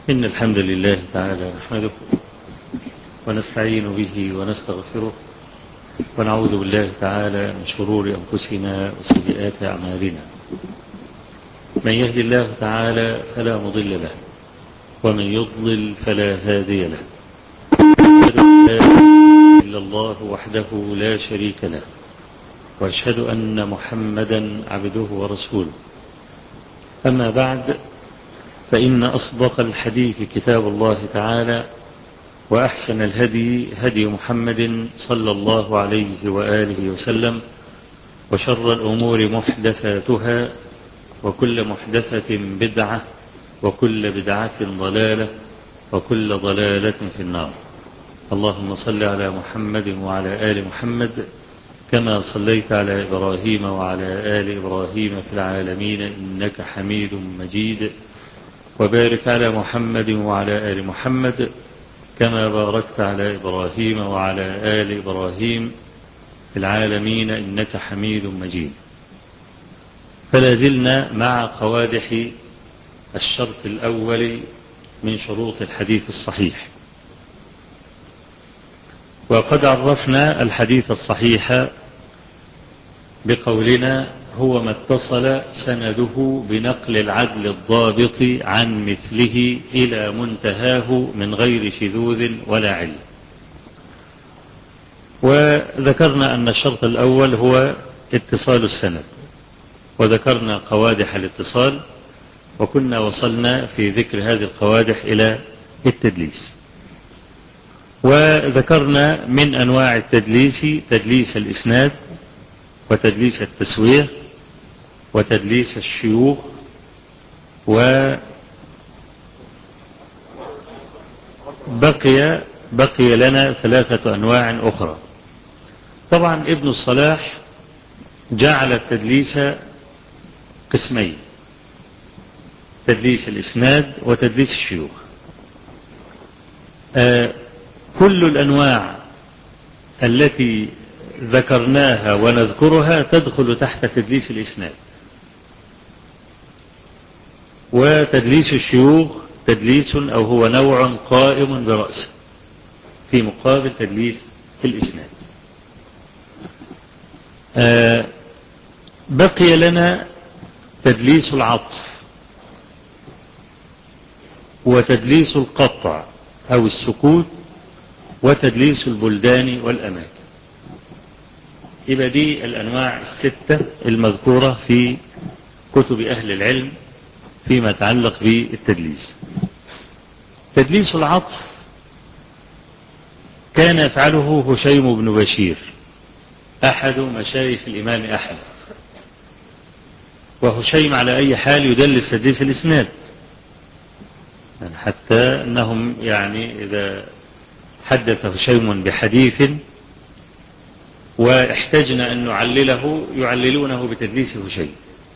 إن الحمد لله تعالى نحمده ونستعين به ونستغفره ونعوذ بالله تعالى من شرور أنفسنا وسيئات أعمالنا. من يهد الله تعالى فلا مضل له ومن يضلل فلا هادي له. أشهد أن لا إله إلا الله وحده لا شريك له وأشهد أن محمدا عبده ورسوله. أما بعد، فإن أصدق الحديث كتاب الله تعالى، وأحسن الهدي هدي محمد صلى الله عليه وآله وسلم، وشر الأمور محدثاتها، وكل محدثة بدعة، وكل بدعة ضلالة، وكل ضلالة في النار. اللهم صل على محمد وعلى آل محمد كما صليت على إبراهيم وعلى آل إبراهيم في العالمين إنك حميد مجيد، وبارك على محمد وعلى آل محمد كما باركت على إبراهيم وعلى آل إبراهيم في العالمين إنك حميد مجيد. فلا زلنا مع قوادح الشرط الأول من شروط الحديث الصحيح، وقد عرفنا الحديث الصحيح بقولنا هو ما اتصل سنده بنقل العدل الضابط عن مثله إلى منتهاه من غير شذوذ ولا علة. وذكرنا أن الشرط الأول هو اتصال السند، وذكرنا قوادح الاتصال، وكنا وصلنا في ذكر هذه القوادح إلى التدليس. وذكرنا من أنواع التدليس تدليس الإسناد، وتدليس التسوية، وتدليس الشيوخ، بقي لنا 3 أنواع أخرى. طبعا ابن الصلاح جعل التدليس قسمين: تدليس الإسناد وتدليس الشيوخ. كل الأنواع التي ذكرناها ونذكرها تدخل تحت تدليس الإسناد. وتدليس الشيوخ تدليس أو هو نوع قائم برأسه في مقابل تدليس الإسناد. بقي لنا تدليس العطف، وتدليس القطع أو السكوت، وتدليس البلدان والأماكن. يبقى دي الأنواع 6 المذكورة في كتب أهل العلم فيما يتعلق بالتدليس. تدليس العطف كان يفعله هشيم بن بشير أحد مشايخ الإمام أحمد. وهشيم على أي حال يدلس تدليس الإسناد، يعني حتى أنهم إذا حدث هشيم بحديث واحتجنا أن نعلله يعللونه بتدليس هشيم.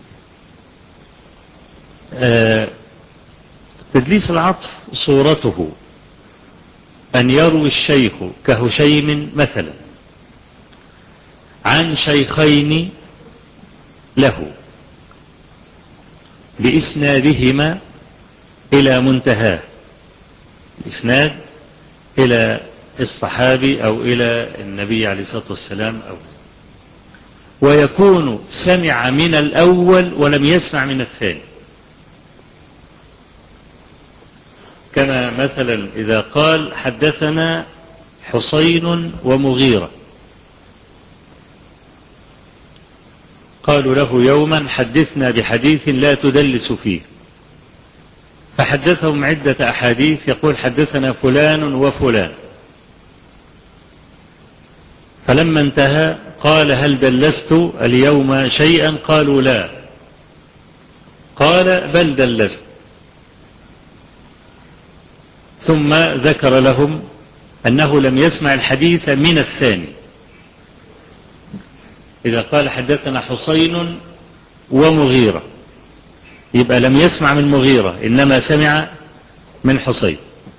تدليس العطف صورته أن يروي الشيخ كهشيم مثلا عن شيخين له بإسنادهما إلى منتهاه، الإسناد إلى الصحابي أو إلى النبي عليه الصلاة والسلام، ويكون سمع من الأول ولم يسمع من الثاني. كما مثلا إذا قال حدثنا حسين ومغيرة، قالوا له يوما حدثنا بحديث لا تدلس فيه، فحدثهم عدة أحاديث يقول حدثنا فلان وفلان، فلما انتهى قال هل دلست اليوم شيئا؟ قالوا لا، قال بل دلست، ثم ذكر لهم أنه لم يسمع الحديث من الثاني. إذا قال حدثنا حسين ومغيرة يبقى لم يسمع من مغيرة، إنما سمع من حسين.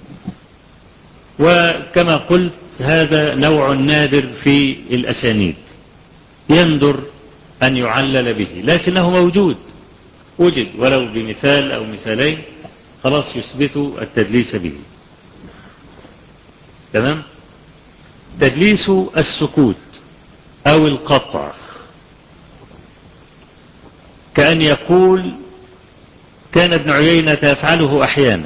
وكما قلت هذا نوع نادر في الأسانيد، يندر أن يعلل به، لكنه موجود، وجد ولو بمثال أو مثالين خلاص يثبتوا التدليس به. تمام. تدليس السكوت أو القطع كأن يقول كان ابن عيينة يفعله أحيانا،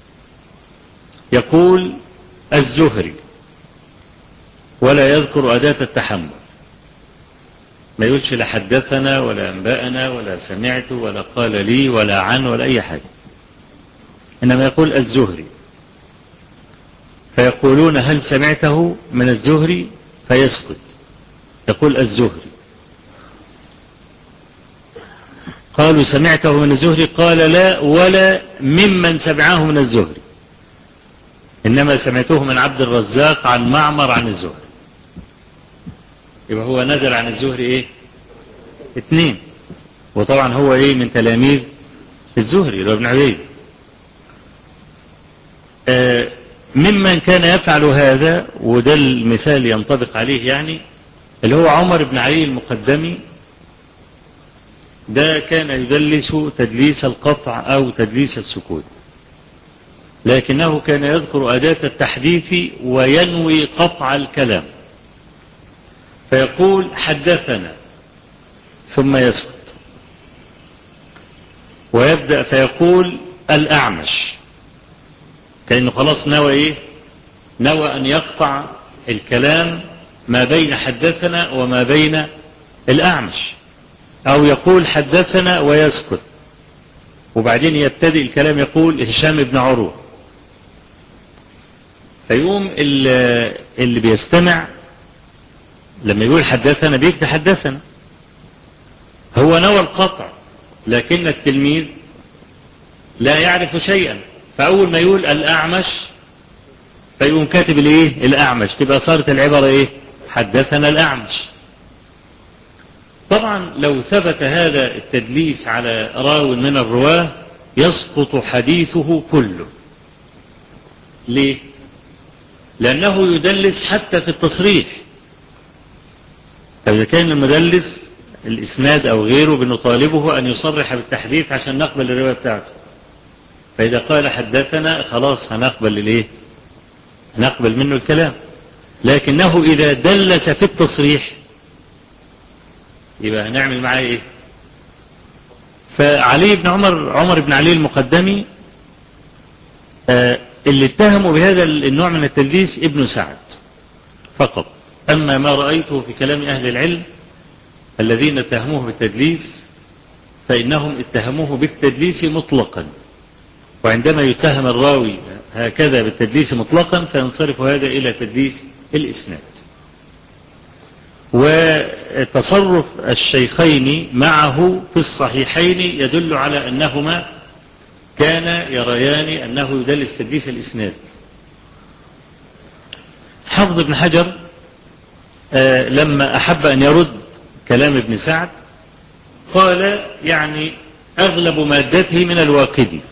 يقول الزهري ولا يذكر أداة التحمل، ما يقولش لا حدثنا ولا أنبأنا ولا سمعت ولا قال لي ولا عن ولا أي حاجة، إنما يقول الزهري، فيقولون هل سمعته من الزهري؟ فيسكت، يقول الزهري. قالوا سمعته من الزهري؟ قال لا ولا ممن سمعه من الزهري، إنما سمعته من عبد الرزاق عن معمر عن الزهري. يبقى هو نزل عن الزهري ايه؟ 2، وطبعا هو ايه من تلاميذ الزهري اللي هو ابن عيينة. ممن كان يفعل هذا، وده المثال ينطبق عليه يعني، اللي هو عمر بن علي المقدمي، ده كان يدلس تدليس القطع أو تدليس السكوت، لكنه كان يذكر أداة التحديث وينوي قطع الكلام، فيقول حدثنا ثم يسكت، ويبدأ فيقول الأعمش، كأنه خلاص نوى إيه؟ نوى أن يقطع الكلام ما بين حدثنا وما بين الأعمش، أو يقول حدثنا ويسكت، وبعدين يبتدئ الكلام يقول هشام بن عروة، فيقوم اللي بيستمع لما يقول حدثنا بيكتب حدثنا، هو نوى القطع، لكن التلميذ لا يعرف شيئا، فأول ما يقول الأعمش فيقوم كاتب الايه؟ الأعمش، تبقى صارت العبارة ايه؟ حدثنا الأعمش. طبعا لو ثبت هذا التدليس على راو من الرواه يسقط حديثه كله. ليه؟ لأنه يدلس حتى في التصريح، فإذا كان المدلس الإسناد أو غيره بنطالبه أن يصرح بالتحديث عشان نقبل الرواية بتاعته، فإذا قال حدثنا خلاص هنقبل الايه؟ نقبل منه الكلام. لكنه إذا دلس في التصريح يبقى هنعمل معاه ايه؟ فعلي بن عمر بن علي المقدمي اللي اتهموا بهذا النوع من التدليس ابن سعد فقط، أما ما رأيته في كلام أهل العلم الذين اتهموه بالتدليس فإنهم اتهموه بالتدليس مطلقا، وعندما يتهم الراوي هكذا بالتدليس مطلقا فينصرف هذا إلى تدليس الإسناد. وتصرف الشيخين معه في الصحيحين يدل على أنهما كان يريان أنه يدلس تدليس الإسناد. حافظ بن حجر لما أحب أن يرد كلام ابن سعد قال يعني أغلب مادته من الواقدي،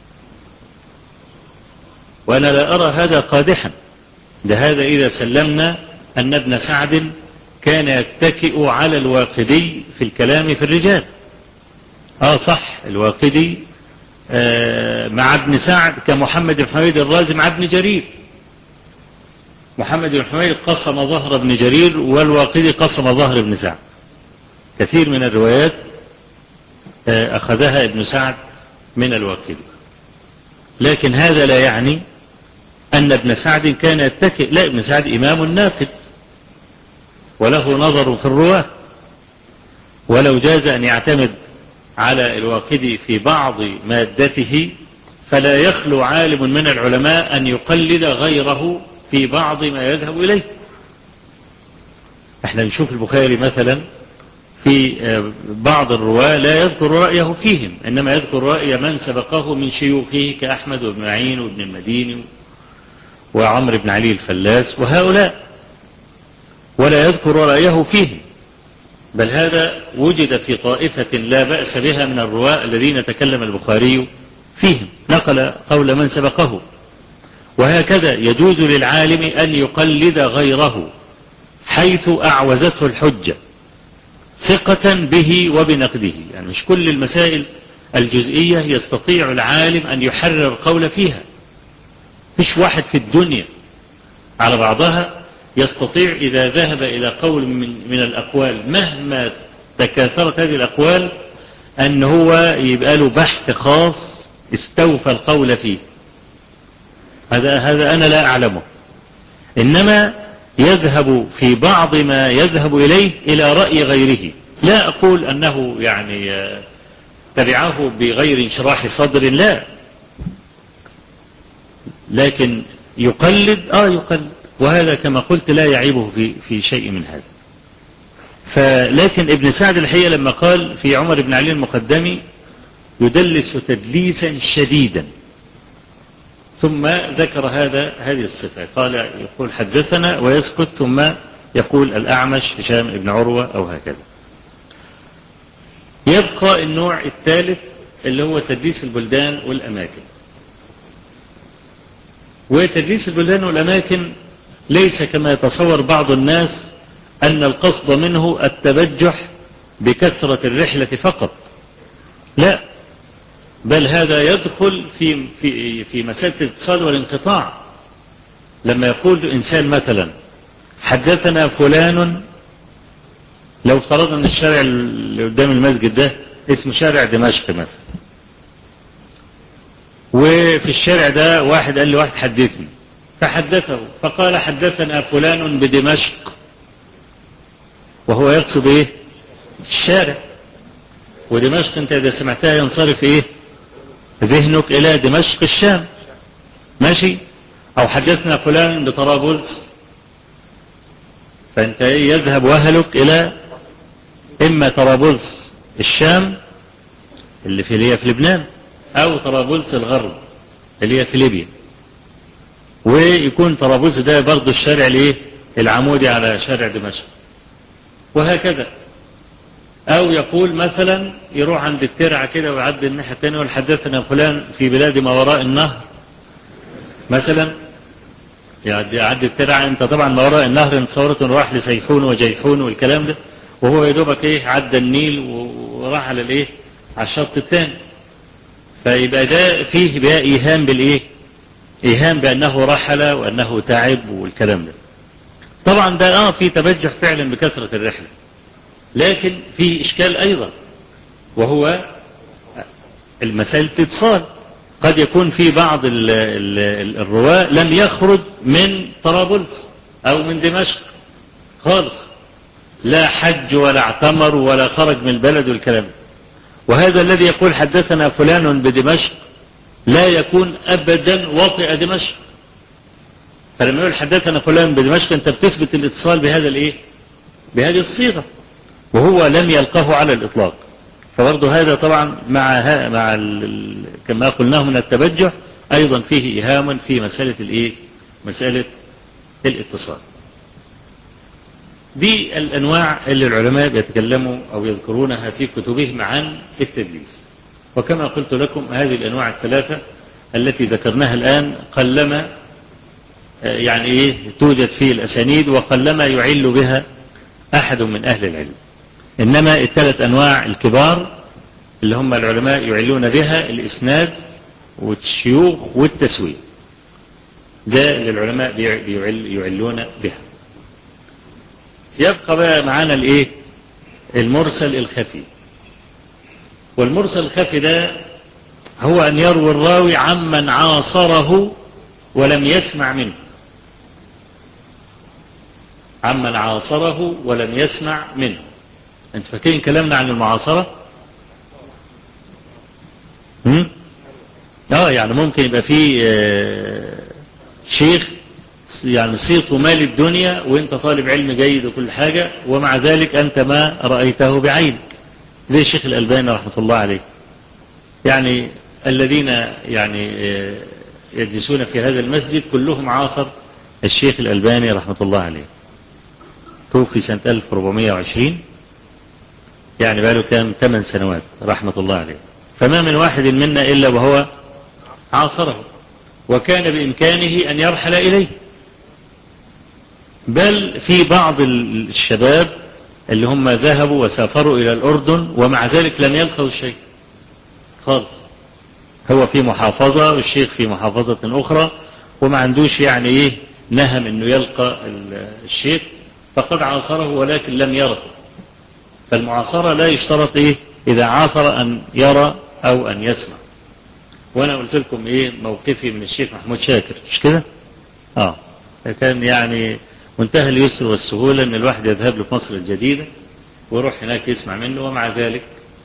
وأنا لا أرى هذا قادحا، هذا إذا سلمنا أن ابن سعد كان يتكئ على الواقدي في الكلام في الرجال. صح، الواقدي مع ابن سعد كمحمد بن حميد الرازي مع ابن جرير، محمد بن حميد قسم ظهر ابن جرير والواقدي قسم ظهر ابن سعد. كثير من الروايات أخذها ابن سعد من الواقدي، لكن هذا لا يعني أن ابن سعد كان يتكئ، لا، ابن سعد إمام ناقد وله نظر في الرواة، ولو جاز أن يعتمد على الواقدي في بعض مادته فلا يخلو عالم من العلماء أن يقلد غيره في بعض ما يذهب إليه. احنا نشوف البخاري مثلا في بعض الرواة لا يذكر رأيه فيهم، إنما يذكر رأي من سبقه من شيوخه كأحمد وابن معين وابن المديني وعمر بن علي الفلاس وهؤلاء، ولا يذكر رأيه فيهم، بل هذا وجد في طائفة لا بأس بها من الرواة الذين تكلم البخاري فيهم، نقل قول من سبقه. وهكذا يجوز للعالم أن يقلد غيره حيث أعوزته الحجة ثقة به وبنقده، يعني مش كل المسائل الجزئية يستطيع العالم أن يحرر القول فيها. مش واحد في الدنيا على بعضها يستطيع إذا ذهب إلى قول من الأقوال مهما تكاثرت هذه الأقوال أن هو يبقى له بحث خاص استوفى القول فيه. هذا أنا لا أعلمه. إنما يذهب في بعض ما يذهب إليه إلى رأي غيره. لا أقول أنه يعني تبعه بغير انشراح صدر، لا، لكن يقلد يقلد، وهذا كما قلت لا يعيبه في شيء من هذا. فلكن ابن سعد الحقيقة لما قال في عمر بن علي المقدمي يدلس تدليسا شديدا، ثم ذكر هذه الصفة، قال يقول حدثنا ويسكت، ثم يقول الأعمش هشام بن عروة أو هكذا. يبقى النوع الثالث اللي هو تدليس البلدان والأماكن. وتدليس البلدان والأماكن ليس كما يتصور بعض الناس أن القصد منه التبجح بكثرة الرحلة فقط، لا، بل هذا يدخل في مسألة الاتصال والانقطاع. لما يقول إنسان مثلا حدثنا فلان، لو افترضنا أن الشارع اللي قدام المسجد ده اسمه شارع دمشق مثلا، وفي الشارع ده واحد قال لي واحد حدثني، فحدثه فقال حدثنا فلان بدمشق، وهو يقصد ايه؟ الشارع. ودمشق انت اذا سمعتها ينصرف ايه ذهنك الى دمشق الشام، ماشي؟ او حدثنا فلان بطرابلس، فانت يذهب وهلك الى اما طرابلس الشام اللي هي في لبنان، او طرابلس الغرب اللي هي في ليبيا، ويكون طرابلس ده برضه الشارع الايه العمودي على شارع دمشق، وهكذا. او يقول مثلا يروح عند الترعة كده ويعدي الناحية الثانية ويقول حدثنا فلان في بلاد ما وراء النهر مثلا، يعدي الترعة. انت طبعا ما وراء النهر انتصورة راح لسيحون وجيحون والكلام ده، وهو يدوبك ايه عدى النيل وراح على الايه على الشط الثاني. فيبقى ده فيه بقى ايهام بالايه ايهام بانه رحل وانه تعب والكلام ده. طبعا ده في تبجح فعلا بكثرة الرحلة، لكن في اشكال ايضا، وهو المسألة اتصال. قد يكون في بعض الرواة لم يخرج من طرابلس او من دمشق خالص، لا حج ولا اعتمر ولا خرج من البلد والكلام ده، وهذا الذي يقول حدثنا فلان بدمشق لا يكون ابدا وطئ دمشق. فلما يقول حدثنا فلان بدمشق انت بتثبت الاتصال بهذا الايه بهذه الصيغة، وهو لم يلقه على الاطلاق. فبرضه هذا طبعا مع كما قلناه من التبجح ايضا فيه ايهام في مسألة الايه مسألة الاتصال. دي الانواع اللي العلماء بيتكلموا او يذكرونها في كتبهم عن التدليس. وكما قلت لكم هذه الانواع الثلاثة التي ذكرناها الان قلما يعني توجد في الاسانيد، وقلما يعل بها احد من اهل العلم. انما الثلاث انواع الكبار اللي هم العلماء يعلون بها الاسناد والشيوخ والتسويق، ده اللي العلماء يعلون بها. يبقى بقى معانا الايه المرسل الخفي. والمرسل الخفي ده هو ان يروي الراوي عمن عاصره ولم يسمع منه، عمن عاصره ولم يسمع منه. انت فاكرين كلامنا عن المعاصرة؟ يعني ممكن يبقى في شيخ يعني صيته مال الدنيا وانت طالب علم جيد وكل حاجة، ومع ذلك انت ما رأيته بعينك، زي الشيخ الألباني رحمة الله عليه. يعني الذين يعني يجلسون في هذا المسجد كلهم عاصر الشيخ الألباني رحمة الله عليه، توفي سنة 1420، يعني بقى له كام 8 سنوات رحمة الله عليه. فما من واحد منا إلا وهو عاصره، وكان بإمكانه أن يرحل إليه. بل في بعض الشباب اللي هم ذهبوا وسافروا إلى الأردن ومع ذلك لم يلقوا شيء، خالص. هو في محافظة والشيخ في محافظة أخرى، وما عندوش يعني إيه نهم إنه يلقى الشيخ، فقد عاصره ولكن لم يره. فالمعاصرة لا يشترط إيه إذا عاصر أن يرى أو أن يسمع. وأنا قلت لكم إيه موقفي من الشيخ محمود شاكر، مش كده؟ كان يعني منتهى اليسر والسهولة إن الواحد يذهب له في مصر الجديدة ويروح هناك يسمع منه، ومع ذلك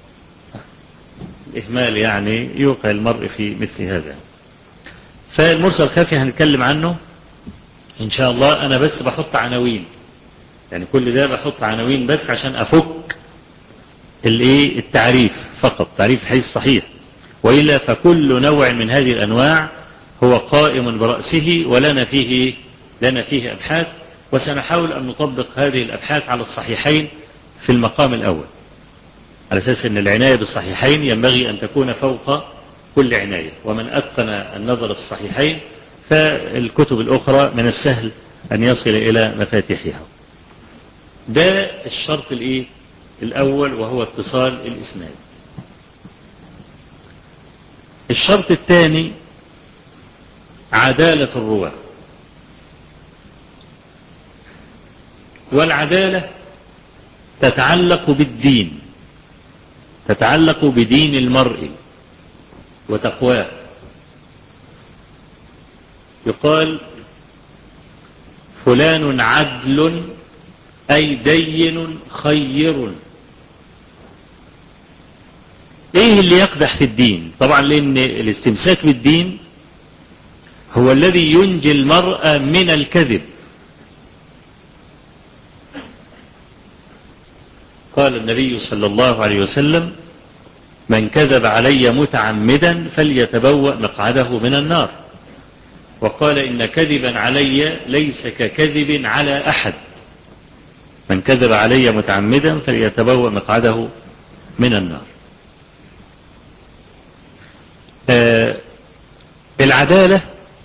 الإهمال يعني يوقع المرء في مثل هذا. فالمرسل الخفي هنتكلم عنه إن شاء الله. أنا بس بحط عناوين، يعني كل ده بحط عناوين بس عشان أفك التعريف فقط، تعريف الحديث الصحيح، وإلا فكل نوع من هذه الأنواع هو قائم برأسه، ولنا فيه أبحاث، وسنحاول أن نطبق هذه الأبحاث على الصحيحين في المقام الأول، على أساس أن العناية بالصحيحين ينبغي أن تكون فوق كل عناية. ومن أتقن النظر في الصحيحين فالكتب الأخرى من السهل أن يصل إلى مفاتيحها. ده الشرط الأول، وهو اتصال الإسناد. الشرط الثاني عدالة الرواة. والعدالة تتعلق بالدين، تتعلق بدين المرء وتقواه. يقال فلان عدل أي دين خير. ايه اللي يقدح في الدين؟ طبعا لأن الاستمساك بالدين هو الذي ينجي المرء من الكذب. قال النبي صلى الله عليه وسلم: من كذب علي متعمدا فليتبوأ مقعده من النار. وقال: إن كذبا علي ليس ككذب على أحد. من كذب علي متعمدا فليتبوأ مقعده من النار. العدالة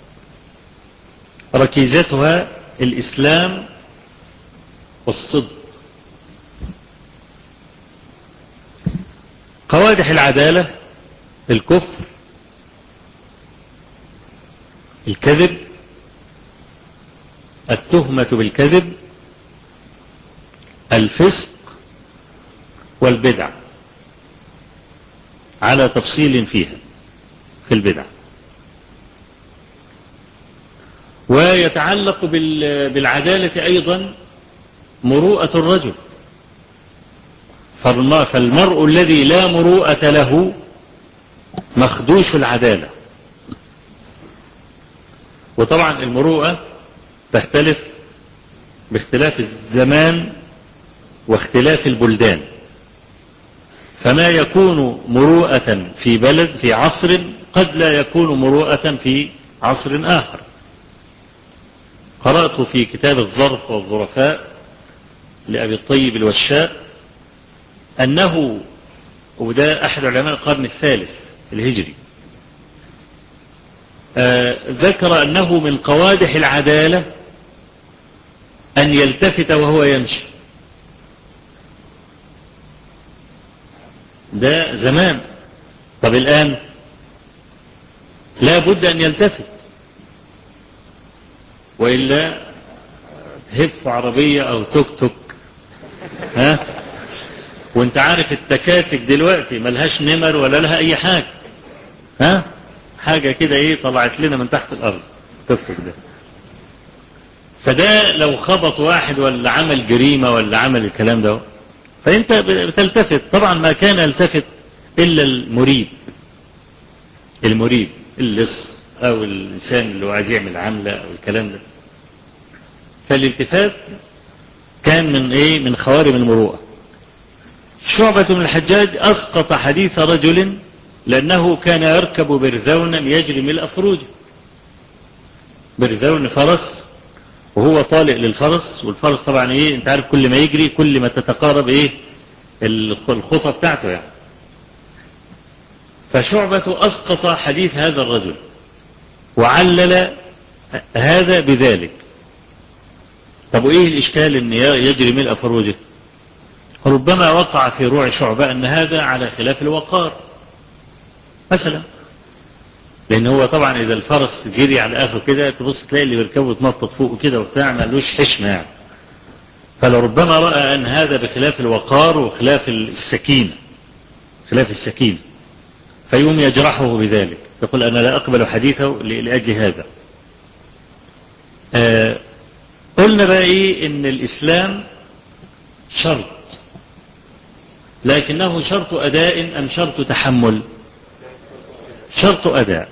ركيزتها الإسلام والصدق. قوادح العدالة: الكفر، الكذب، التهمة بالكذب، الفسق، والبدع، على تفصيل فيها في البدع. ويتعلق بالعدالة أيضا مروءة الرجل. فالمرء الذي لا مروءة له مخدوش العدالة. وطبعا المروءة تختلف باختلاف الزمان واختلاف البلدان، فما يكون مروءة في بلد في عصر قد لا يكون مروءة في عصر آخر. قرأت في كتاب الظرف والظرفاء لأبي الطيب الوشاء أنه، وده أحد علماء القرن الثالث الهجري، ذكر أنه من قوادح العدالة أن يلتفت وهو يمشي. ده زمان. طب الآن لا بد أن يلتفت، وإلا هف عربية أو توك توك، وانت عارف التكاتك دلوقتي ملهاش نمر ولا لها أي حاجة، حاجة كده طلعت لنا من تحت الأرض توك توك ده. فده لو خبط واحد ولا عمل جريمة ولا عمل الكلام ده، فانت بتلتفت. طبعا ما كان يلتفت إلا المريب اللص أو الإنسان اللي هو عايز يعمل عملة أو الكلام ده. فالالتفات كان من خوارم المروءة. شعبة بن الحجاج أسقط حديث رجل لأنه كان يركب برذونا يجري ملء فروجه. برذون فرس، وهو طالع للفرس، والفرس طبعا انت عارف كل ما يجري كل ما تتقارب الخطى بتاعته يعني. فشعبة أسقط حديث هذا الرجل وعلل هذا بذلك. طب وإيه الإشكال أن يجري ملء فروجه؟ ربما وقع في روع شعبة أن هذا على خلاف الوقار، مثلا. لأن هو طبعا إذا الفرس جري على آخره كده تبص تلاقي اللي بيركبه تنطط فوقه كده وبتاع مالوش حشمة يعني. فلربما رأى أن هذا بخلاف الوقار وخلاف السكينة، خلاف السكينة، فيقوم يجرحه بذلك، يقول أنا لا أقبل حديثه لأجل هذا. قلنا بقى إيه؟ إن الإسلام شرط، لكنه شرط أداء أم شرط تحمل؟ شرط أداء.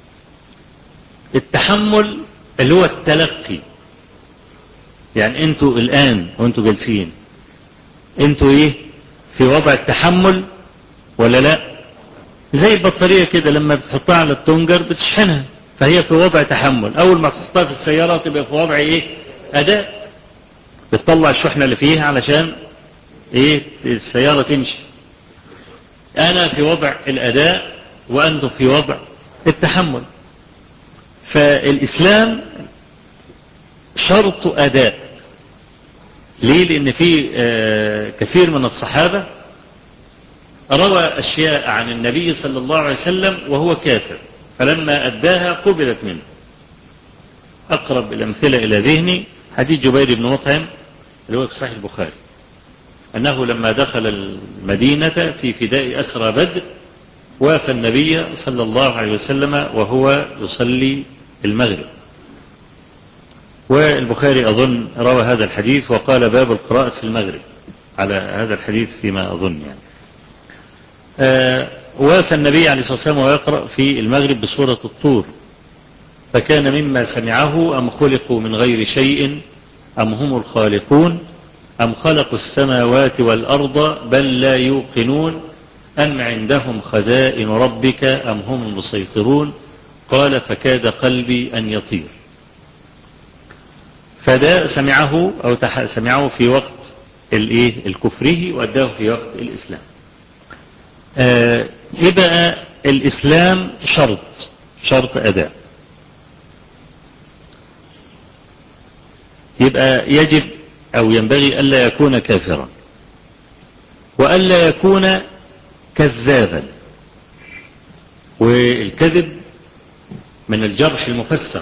التحمل اللي هو التلقي، يعني انتوا الآن وانتوا جالسين انتوا ايه؟ في وضع التحمل ولا لا؟ زي البطارية كده لما بتحطها على التونجر بتشحنها، فهي في وضع تحمل. اول ما تحطها في السيارة تبقى في وضع ايه؟ أداء، بتطلع الشحنة اللي فيها علشان ايه؟ السيارة تمشي. انا في وضع الأداء وانتم في وضع التحمل. فالإسلام شرط أداء. ليه؟ لأن في كثير من الصحابة روى أشياء عن النبي صلى الله عليه وسلم وهو كافر، فلما أداها قبلت منه. أقرب الأمثلة إلى ذهني حديث جبير بن مطعم اللي هو في صحيح البخاري، أنه لما دخل المدينة في فداء أسرى بدر وافى النبي صلى الله عليه وسلم وهو يصلي المغرب. والبخاري أظن روى هذا الحديث وقال باب القراءة في المغرب على هذا الحديث فيما أظن يعني. وافى النبي عليه الصلاة والسلام ويقرأ في المغرب بسورة الطور، فكان مما سمعه أم خلقوا من غير شيء أم هم الخالقون أم خلقوا السماوات والأرض بل لا يوقنون أم عندهم خزائن ربك أم هم المسيطرون قال فكاد قلبي أن يطير. فده سمعه أو سمعه في وقت الكفره وأداه في وقت الإسلام. يبقى الإسلام شرط أداء. يبقى يجب أو ينبغي ألا يكون كافرا وألا يكون كذابا. والكذب من الجرح المفسر،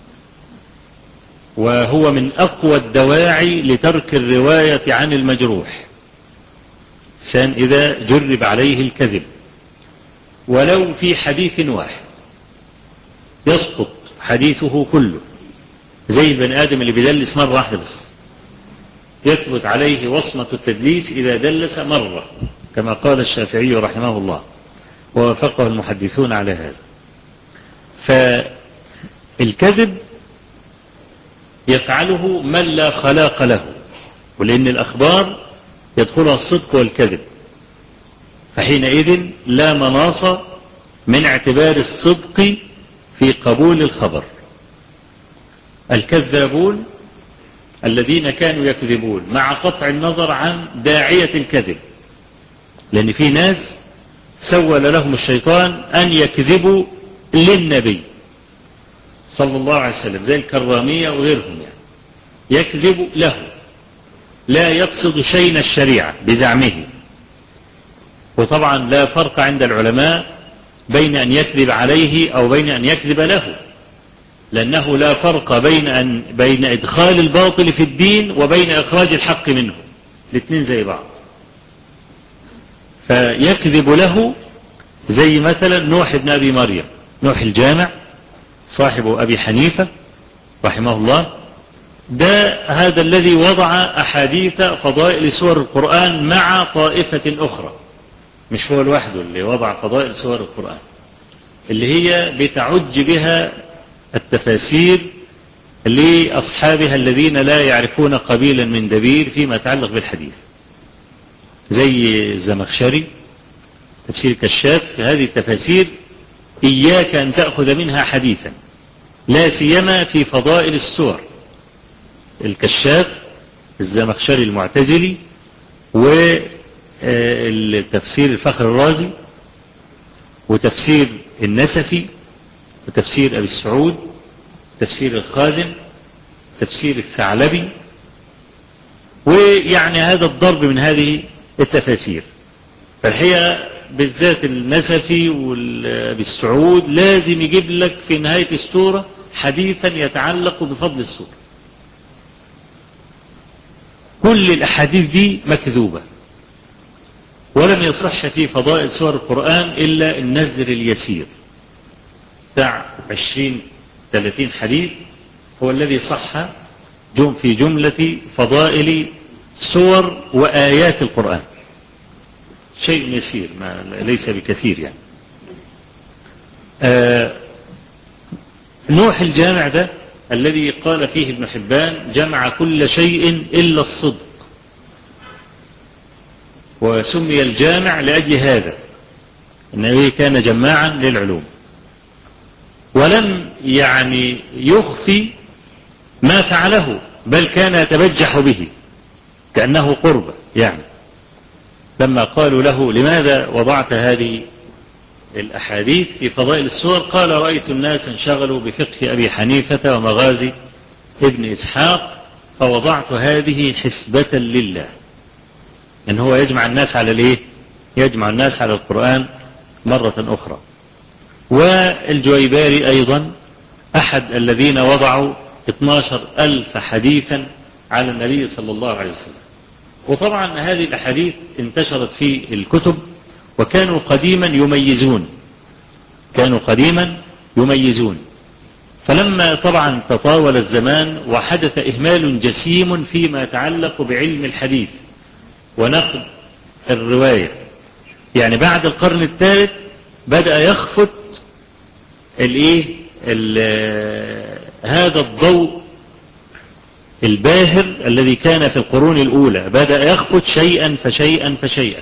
وهو من أقوى الدواعي لترك الرواية عن المجروح. إنسان إذا جرب عليه الكذب ولو في حديث واحد يسقط حديثه كله، زي البني آدم اللي بيدلس مرة واحدة بس يثبت عليه وصمة التدليس إذا دلس مرة، كما قال الشافعي رحمه الله ووافقه المحدثون على هذا. فالكذب يفعله من لا خلاق له، ولأن الأخبار يدخلها الصدق والكذب، فحينئذ لا مناص من اعتبار الصدق في قبول الخبر. الكذابون الذين كانوا يكذبون مع قطع النظر عن داعية الكذب، لأن في ناس سول لهم الشيطان أن يكذبوا للنبي صلى الله عليه وسلم زي الكرامية وغيرهم، يعني يكذب له، لا يقصد شيء الشريعة بزعمه. وطبعا لا فرق عند العلماء بين أن يكذب عليه أو بين أن يكذب له، لأنه لا فرق بين إدخال الباطل في الدين وبين إخراج الحق منه، الاثنين زي بعض. فيكذب له زي مثلا نوح بن أبي مريم، نوح الجامع صاحب أبي حنيفة رحمه الله، ده هذا الذي وضع أحاديث فضائل سور القرآن مع طائفة أخرى، مش هو لوحده اللي وضع فضائل سور القرآن اللي هي بتعج بها التفاسير لأصحابها الذين لا يعرفون قبيلا من دبير فيما يتعلق بالحديث، زي الزمخشري تفسير كشاف. هذه التفاسير إياك أن تأخذ منها حديثا، لا سيما في فضائل السور. الكشاف، الزمخشري المعتزلي، والتفسير الفخر الرازي، وتفسير النسفي، وتفسير أبي السعود، تفسير الخازن، تفسير الثعلبي، ويعني هذا الضرب من هذه التفاسير. فالحقيقة بالذات النسفي والسعود لازم يجيب لك في نهاية السورة حديثا يتعلق بفضل السورة. كل الأحاديث دي مكذوبة، ولم يصح في فضائل سور القرآن إلا النزر اليسير بتاع 20-30 حديث هو الذي صح في جملة فضائل سور وآيات القرآن، شيء يسير ليس بكثير يعني. نوح الجامع ده الذي قال فيه ابن حبان جمع كل شيء إلا الصدق، وسمي الجامع لأجل هذا إنه كان جماعا للعلوم، ولم يعني يخفي ما فعله، بل كان يتبجح به كأنه قربة يعني. لما قالوا له لماذا وضعت هذه الأحاديث في فضائل السور، قال رأيت الناس انشغلوا بفقه أبي حنيفة ومغازي ابن إسحاق فوضعت هذه حسبة لله، إن هو يجمع الناس على الإيه؟ يجمع الناس على القرآن مرة أخرى. والجويباري أيضا أحد الذين وضعوا 12,000 حديثا على النبي صلى الله عليه وسلم. وطبعا هذه الأحاديث انتشرت في الكتب، وكانوا قديما يميزون، فلما طبعا تطاول الزمان وحدث إهمال جسيم فيما يتعلق بعلم الحديث ونقد الرواية، يعني بعد القرن الثالث بدأ يخفت هذا الضوء الباهر الذي كان في القرون الأولى، بدأ يخفت شيئا فشيئا،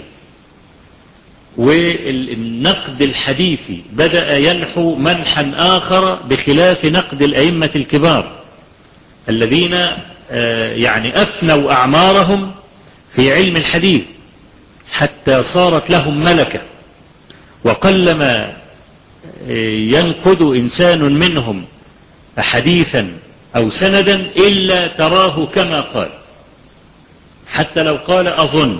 والنقد الحديثي بدأ ينحو منحا آخر بخلاف نقد الأئمة الكبار الذين يعني أفنوا أعمارهم في علم الحديث حتى صارت لهم ملكة، وقلما ينقد إنسان منهم حديثا أو سندا إلا تراه كما قال، حتى لو قال أظن،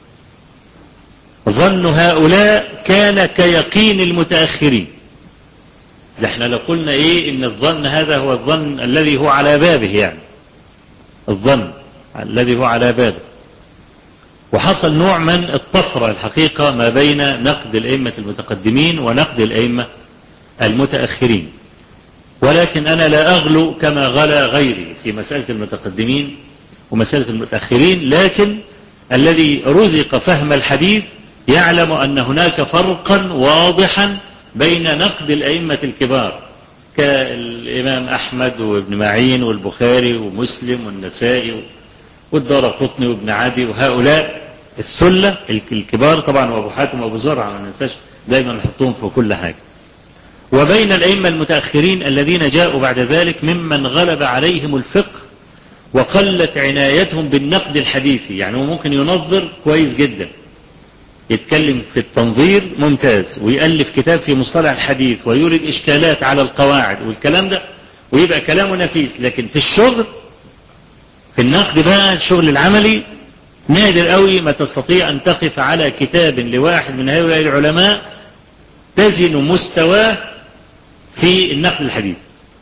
ظن هؤلاء كان كيقين المتأخرين. احنا لو قلنا إن الظن هذا هو الظن الذي هو على بابه، يعني الظن الذي هو على بابه. وحصل نوع من الطفرة الحقيقة ما بين نقد الأئمة المتقدمين ونقد الأئمة المتأخرين، ولكن أنا لا أغلو كما غلا غيري في مسألة المتقدمين ومسألة المتأخرين، لكن الذي رزق فهم الحديث يعلم أن هناك فرقا واضحا بين نقد الأئمة الكبار كالإمام أحمد وابن معين والبخاري ومسلم والنسائي والدارقطني وابن عدي وهؤلاء السلة الكبار طبعا، وأبو حاتم وأبو زرع ما ننساش دايما نحطهم في كل حاجة، وبين الأئمة المتأخرين الذين جاءوا بعد ذلك ممن غلب عليهم الفقه وقلت عنايتهم بالنقد الحديثي. يعني هو ممكن ينظر كويس جدا، يتكلم في التنظير ممتاز، ويألف كتاب في مصطلح الحديث ويورد إشكالات على القواعد والكلام ده، ويبقى كلامه نفيس، لكن في الشغل في النقد بقى الشغل العملي نادر قوي ما تستطيع أن تقف على كتاب لواحد من هؤلاء العلماء تزن مستواه في النقد الحديث.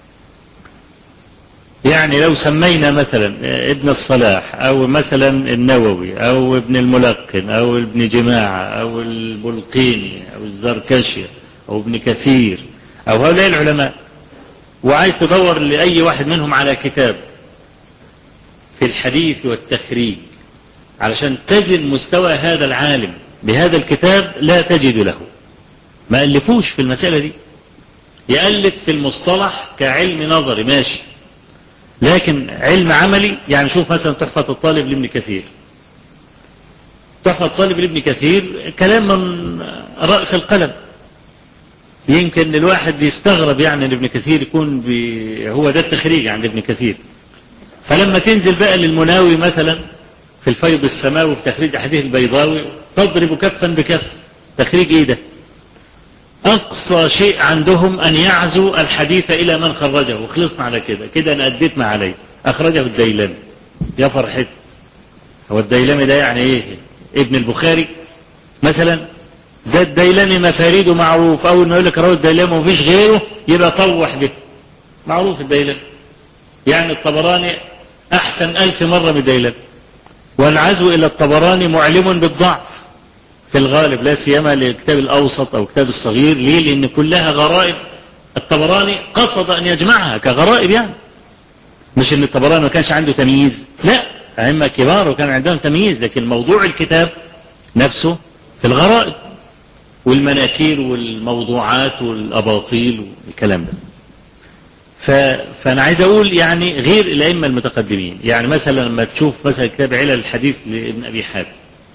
يعني لو سمينا مثلا ابن الصلاح أو مثلا النووي أو ابن الملقن أو ابن جماعة أو البلقيني أو الزركشي أو ابن كثير أو هؤلاء العلماء، وعايز تدور لأي واحد منهم على كتاب في الحديث والتخريج علشان تزن مستوى هذا العالم بهذا الكتاب، لا تجد له، ما ألفوش في المسألة دي. يألف في المصطلح كعلم نظري ماشي، لكن علم عملي يعني شوف مثلا تحفة الطالب لابن كثير، تحفة الطالب لابن كثير كلام من رأس القلم، يمكن الواحد يستغرب يعني ان ابن كثير يكون هو ده التخريج عند ابن كثير. فلما تنزل بقى للمناوي مثلا في الفيض السماوي في تخريج أحاديث البيضاوي تضرب كفا بكف، تخريج ايه ده؟ أقصى شيء عندهم أن يعزوا الحديث إلى من خرجه، وخلصنا على كده أنا أديت ما علي. أخرجه الديلمي، يا فرحتي، هو الديلمي ده يعني إيه؟ ابن البخاري مثلا؟ ده الديلمي مفاريده معروف، أول ما يقول لك رواه الديلمي ومفيش غيره يبقى طوح به، معروف الديلمي. يعني الطبراني أحسن 1000 مرة من الديلمي، والعزو إلى الطبراني معلم بالضعف في الغالب، لا سيما للكتاب الأوسط أو الكتاب الصغير. ليه؟ لأن كلها غرائب. الطبراني قصد أن يجمعها كغرائب، يعني مش أن الطبراني ما كانش عنده تمييز، لا، أئمة كبار وكان عندهم تمييز، لكن موضوع الكتاب نفسه في الغرائب والمناكير والموضوعات والأباطيل والكلام ده. فأنا عايز أقول يعني غير الأئمة المتقدمين، يعني مثلا لما تشوف مثلا كتاب علل الحديث لابن أبي حاتم،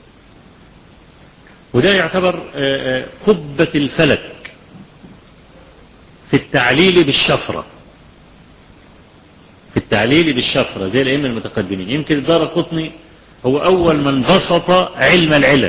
وده يعتبر قبة الفلك في التعليل بالشفرة، في التعليل بالشفرة زي الأئمة المتقدمين. يمكن الدارقطني هو أول من بسط علم العلل،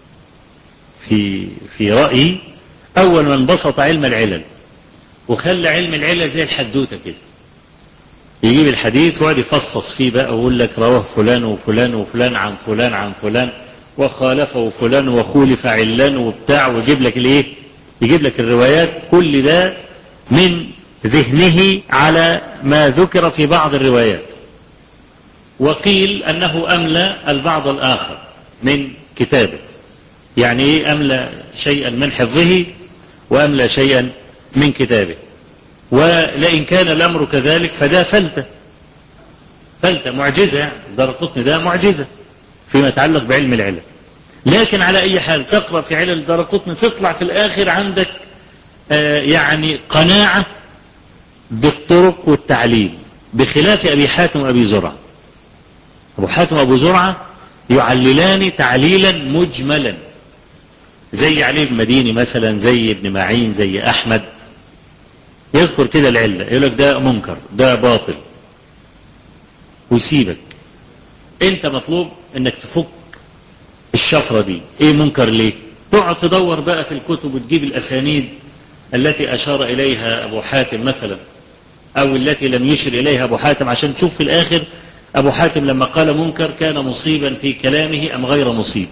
في رأيي أول من بسط علم العلل وخلى علم العلل زي الحدوتة كده، يجيب الحديث ويقعد يفصص فيه بقى ويقول لك رواه فلان وفلان وفلان عن فلان عن فلان وخالفه فلان وخولف علان وبتاع، ويجيب لك الايه، يجيب لك الروايات، كل ده من ذهنه على ما ذكر في بعض الروايات. وقيل أنه أملى البعض الآخر من كتابه، يعني ايه أملى شيئا من حفظه وأملى شيئا من كتابه. ولئن كان الأمر كذلك فده فلتة معجزة، يعني الدارقطني ده معجزة فيما يتعلق بعلم العلل. لكن على أي حال تقرأ في علل الدارقطني تطلع في الآخر عندك يعني قناعة بالطرق والتعليل، بخلاف أبي حاتم وأبي زرعة. أبو حاتم وأبو زرعة يعللان تعليلا مجملا، زي علي بن مديني مثلا، زي ابن معين، زي أحمد، يذكر كده العلة يقول لك ده منكر، ده باطل، ويسيبك. انت مطلوب انك تفك الشفرة دي، ايه منكر ليه؟ تقعد تدور بقى في الكتب وتجيب الأسانيد التي أشار إليها أبو حاتم مثلا، أو التي لم يشر إليها أبو حاتم، عشان تشوف في الآخر أبو حاتم لما قال منكر كان مصيبا في كلامه أم غير مصيب.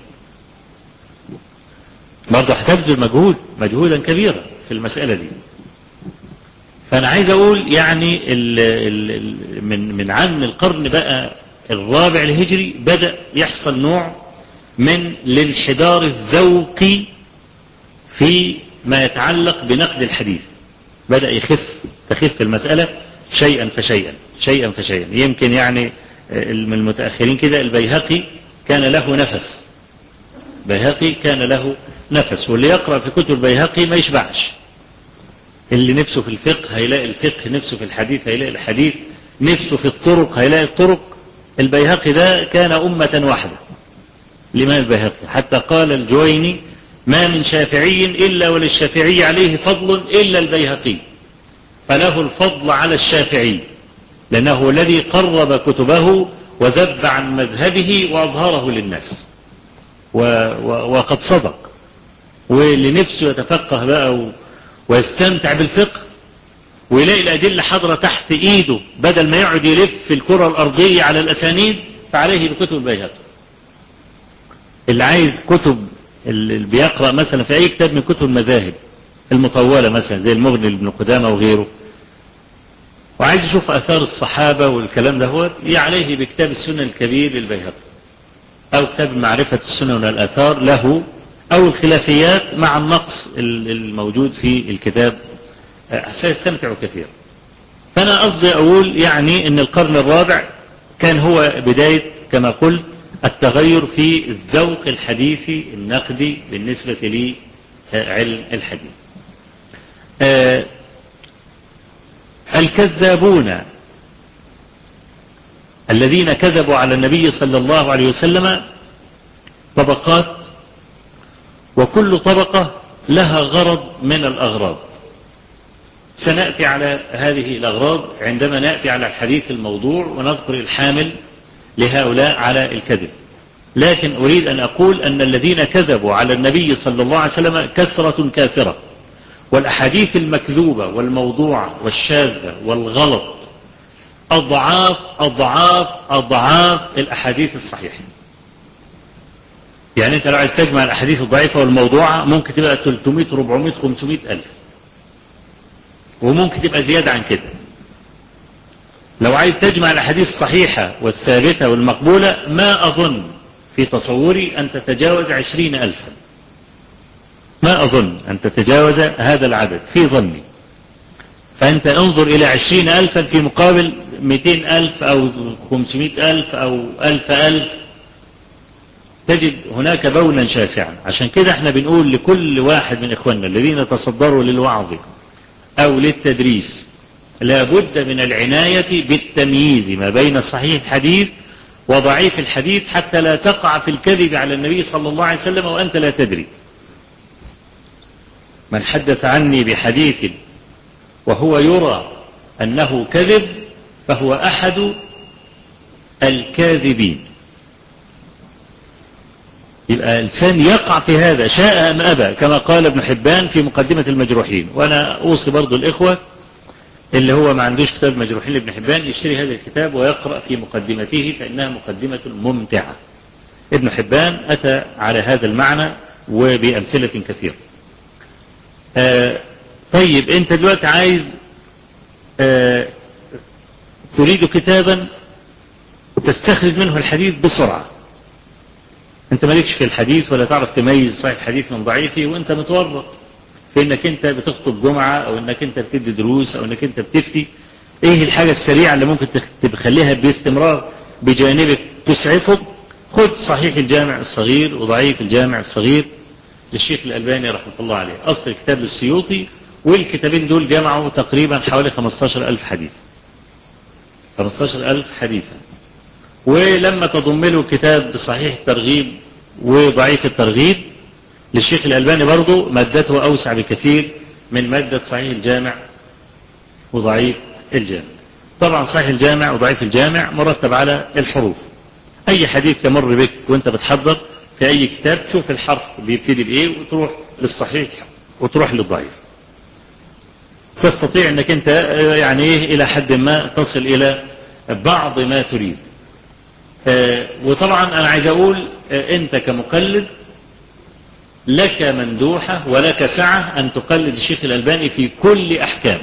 برضه هتبذل مجهودا كبيرا في المسألة دي. فأنا عايز أقول يعني من عام القرن بقى الرابع الهجري بدأ يحصل نوع من الانحدار الذوقي في ما يتعلق بنقد الحديث، بدأ تخف المسألة شيئا فشيئا شيئا فشيئا. يمكن يعني من المتأخرين كده البيهقي كان له نفس، بيهقي كان له نفس، واللي يقرأ في كتب البيهقي ما يشبعش. اللي نفسه في الفقه هيلاقي الفقه، نفسه في الحديث هيلاقي الحديث، نفسه في الطرق هيلاقي الطرق. البيهقي ده كان أمة واحدة، الإمام البيهقي، حتى قال الجويني ما من شافعي إلا وللشافعي عليه فضل إلا البيهقي، فله الفضل على الشافعي لأنه الذي قرب كتبه وذب عن مذهبه وأظهره للناس، وقد صدق. واللي نفسه يتفقه بقى ويستمتع بالفقه ويلاقي الأدلة حاضرة تحت إيده بدل ما يقعد يلف في الكرة الأرضية على الأسانيد، فعليه بكتب البيهقي. اللي عايز كتب، اللي بيقرأ مثلا في أي كتاب من كتب المذاهب المطولة مثلا زي المغني لابن قدامة وغيره، وعايز يشوف أثار الصحابة والكلام ده، هو عليه بكتاب السنن الكبير للبيهقي، أو كتاب معرفة السنن والآثار له، أو الخلافيات مع النقص الموجود في الكتاب، سيستمتع كثيرا. فأنا قصدي أقول يعني أن القرن الرابع كان هو بداية كما قلت التغير في الذوق الحديثي النقدي بالنسبة لعلم الحديث. الكذابون الذين كذبوا على النبي صلى الله عليه وسلم طبقات، وكل طبقة لها غرض من الأغراض. سنأتي على هذه الأغراض عندما نأتي على الحديث الموضوع ونذكر الحامل لهؤلاء على الكذب. لكن أريد أن أقول أن الذين كذبوا على النبي صلى الله عليه وسلم كثرة كاثرة، والأحاديث المكذوبة والموضوعة والشاذة والغلط أضعاف أضعاف أضعاف الأحاديث الصحيحة. يعني انت لو عايز تجمع الاحاديث الضعيفة والموضوعة ممكن تبقى 300 400 500 الف، وممكن تبقى زيادة عن كده. لو عايز تجمع الاحاديث الصحيحة والثابتة والمقبولة ما اظن في تصوري ان تتجاوز 20 الفا، ما اظن ان تتجاوز هذا العدد في ظني. فانت انظر الى 20 الفا في مقابل 200 الف او 500 الف او 1000 تجد هناك بولا شاسعا. عشان كده احنا بنقول لكل واحد من اخواننا الذين تصدروا للوعظ او للتدريس لابد من العناية بالتمييز ما بين صحيح الحديث وضعيف الحديث حتى لا تقع في الكذب على النبي صلى الله عليه وسلم وأنت لا تدري. من حدث عني بحديث وهو يرى أنه كذب فهو أحد الكاذبين. يبقى الإنسان يقع في هذا شاء أم أبى كما قال ابن حبان في مقدمة المجروحين. وأنا أوصي برضو الإخوة اللي هو ما عندوش كتاب المجروحين لابن حبان يشتري هذا الكتاب ويقرأ في مقدمته فإنها مقدمة ممتعة. ابن حبان أتى على هذا المعنى وبأمثلة كثيرة. طيب أنت دلوقتي عايز تريد كتابا تستخرج منه الحديث بسرعة. أنت مالكش في الحديث ولا تعرف تميز صحيح الحديث من ضعيفه، وأنت متورط في انك انت بتخطب جمعة او انك انت بتدي دروس او انك انت بتفتي. ايه الحاجة السريعة اللي ممكن تخليها باستمرار بجانبك تسعفك؟ خذ صحيح الجامع الصغير وضعيف الجامع الصغير للشيخ الألباني رحمة الله عليه، اصل الكتاب للسيوطي، والكتابين دول جمعوا تقريبا حوالي 15,000 حديث، 15,000 حديثا. ولما تضم له كتاب بصحيح الترغيب وضعيف الترغيب للشيخ الألباني برضو مادته أوسع بكثير من مادة صحيح الجامع وضعيف الجامع. طبعا صحيح الجامع وضعيف الجامع مرتب على الحروف. أي حديث يمر بك وانت بتحضر في أي كتاب تشوف الحرف بيبتدي بإيه وتروح للصحيح وتروح للضعيف. تستطيع انك انت يعني ايه الى حد ما تصل الى بعض ما تريد. وطبعا انا عايز اقول انت كمقلد لك مندوحة ولك سعة أن تقلد الشيخ الألباني في كل أحكام،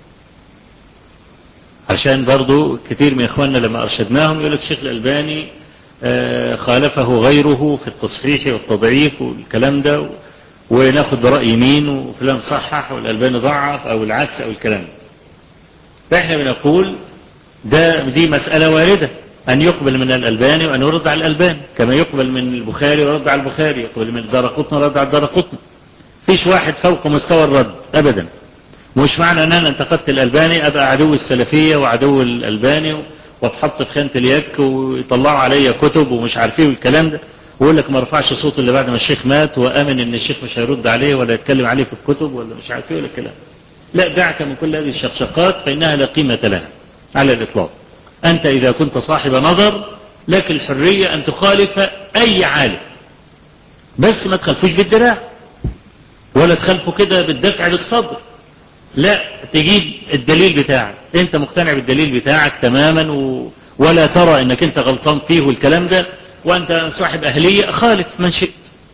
عشان برضو كثير من إخواننا لما أرشدناهم يقول لك الشيخ الألباني خالفه غيره في التصحيح والتضعيف والكلام ده، وناخد برأي مين وفلان صحح والألباني ضعف أو العكس أو الكلام ده. فإحنا بنقول دي مسألة واردة أن يقبل من الألباني وأن يرد على الألباني، كما يقبل من البخاري ويرد على البخاري، يقبل من الدارقطني ويرد على الدارقطني. فيش واحد فوق مستوى الرد أبدا. مش معنى أن أنا انتقدت الألباني أبقى عدو السلفية وعدو الألباني واتحط في خانة اليك ويطلعوا علي كتب ومش عارفين الكلام ده، ويقول لك ما رفعش صوت اللي بعد ما الشيخ مات وأمن أن الشيخ مش هيرد عليه ولا يتكلم عليه في الكتب ولا مش عارف ايه ولا الكلام. لا، دعك من كل هذه الشقشقات فإنها لا قيمة لها على الإطلاق. أنت إذا كنت صاحب نظر لك الحرية أن تخالف أي عالم، بس ما تخالفوش بالدراع ولا تخالفه كده بالدفع بالصدر. لا، تجيب الدليل بتاعك، أنت مقتنع بالدليل بتاعك تماما ولا ترى أنك أنت غلطان فيه والكلام ده، وأنت صاحب أهلية خالف من شئت.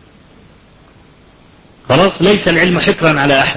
خلاص، ليس العلم حكرا على أحد.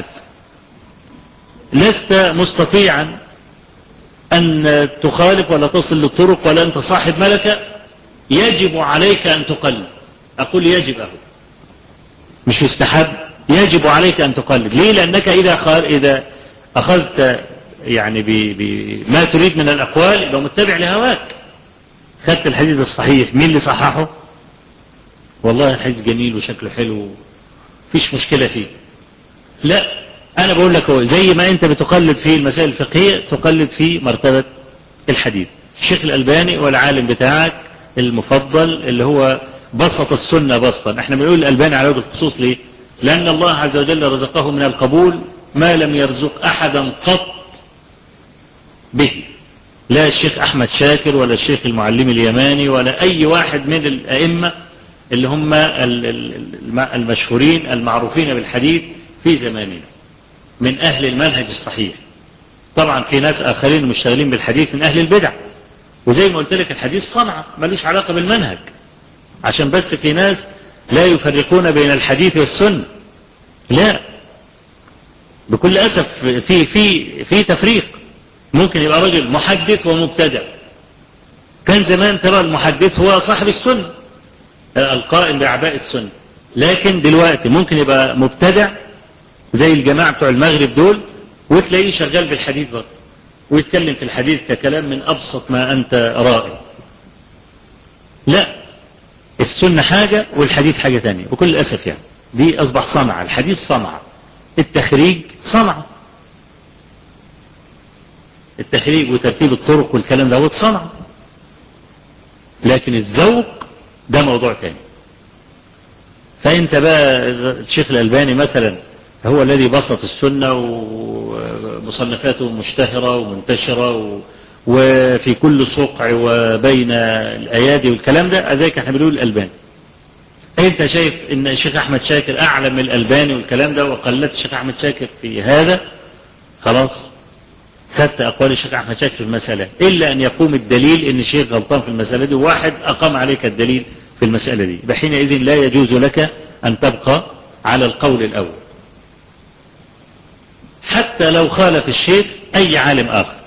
لست مستطيعا أن تخالف ولا تصل للطرق ولا أنت صاحب ملكة. يجب عليك أن تقلد. أقول يجب، مش يستحب، يجب عليك أن تقلد. ليه؟ لأنك إذا أخذت يعني بما تريد من الأقوال يبقى متبع لهواك. خدت الحديث الصحيح، مين اللي صححه؟ والله الحديث جميل وشكله حلو فيش مشكلة فيه. لا، أنا بقول لك هو زي ما أنت بتقلد في المسائل الفقهية تقلد في مرتبة الحديث. الشيخ الألباني والعالم بتاعك المفضل اللي هو بسط السنة بسطا. احنا بنقول الألباني على وجه الخصوص ليه؟ لأن الله عز وجل رزقه من القبول ما لم يرزق أحدا قط به، لا الشيخ أحمد شاكر ولا الشيخ المعلم اليماني ولا أي واحد من الأئمة اللي هم المشهورين المعروفين بالحديث في زماننا من أهل المنهج الصحيح. طبعا في ناس آخرين مشتغلين بالحديث من أهل البدع، وزي ما قلت لك الحديث صنعة ملوش علاقة بالمنهج، عشان بس في ناس لا يفرقون بين الحديث والسنة، لا، بكل أسف في تفريق. ممكن يبقى رجل محدث ومبتدع. كان زمان ترى المحدث هو صاحب السنة القائم بأعباء السنة، لكن دلوقتي ممكن يبقى مبتدع زي الجماعة بتوع المغرب دول، وتلاقيه شغال بالحديث برضه ويتكلم في الحديث ككلام من أبسط ما أنت رائع. لا، السنة حاجة والحديث حاجة تانية بكل الأسف. يعني دي أصبح صنعة، الحديث صنعة، التخريج صنعة، التخريج وترتيب الطرق والكلام ده صنعة، لكن الذوق ده موضوع تاني. فأنت بقى الشيخ الألباني مثلا هو الذي بسط السنة ومصنفاته مشتهرة ومنتشرة وفي كل صقع وبين الأيادي والكلام ده، ذلك احنا بنقول الألباني. انت شايف ان الشيخ احمد شاكر اعلم من الألباني والكلام ده، وقلت الشيخ احمد شاكر في هذا، خلاص خدت اقوال الشيخ احمد شاكر في المسألة، الا ان يقوم الدليل ان الشيخ غلطان في المسألة دي، واحد اقام عليك الدليل في المسألة دي، بحينئذ لا يجوز لك ان تبقى على القول الاول حتى لو خالف الشيخ اي عالم اخر.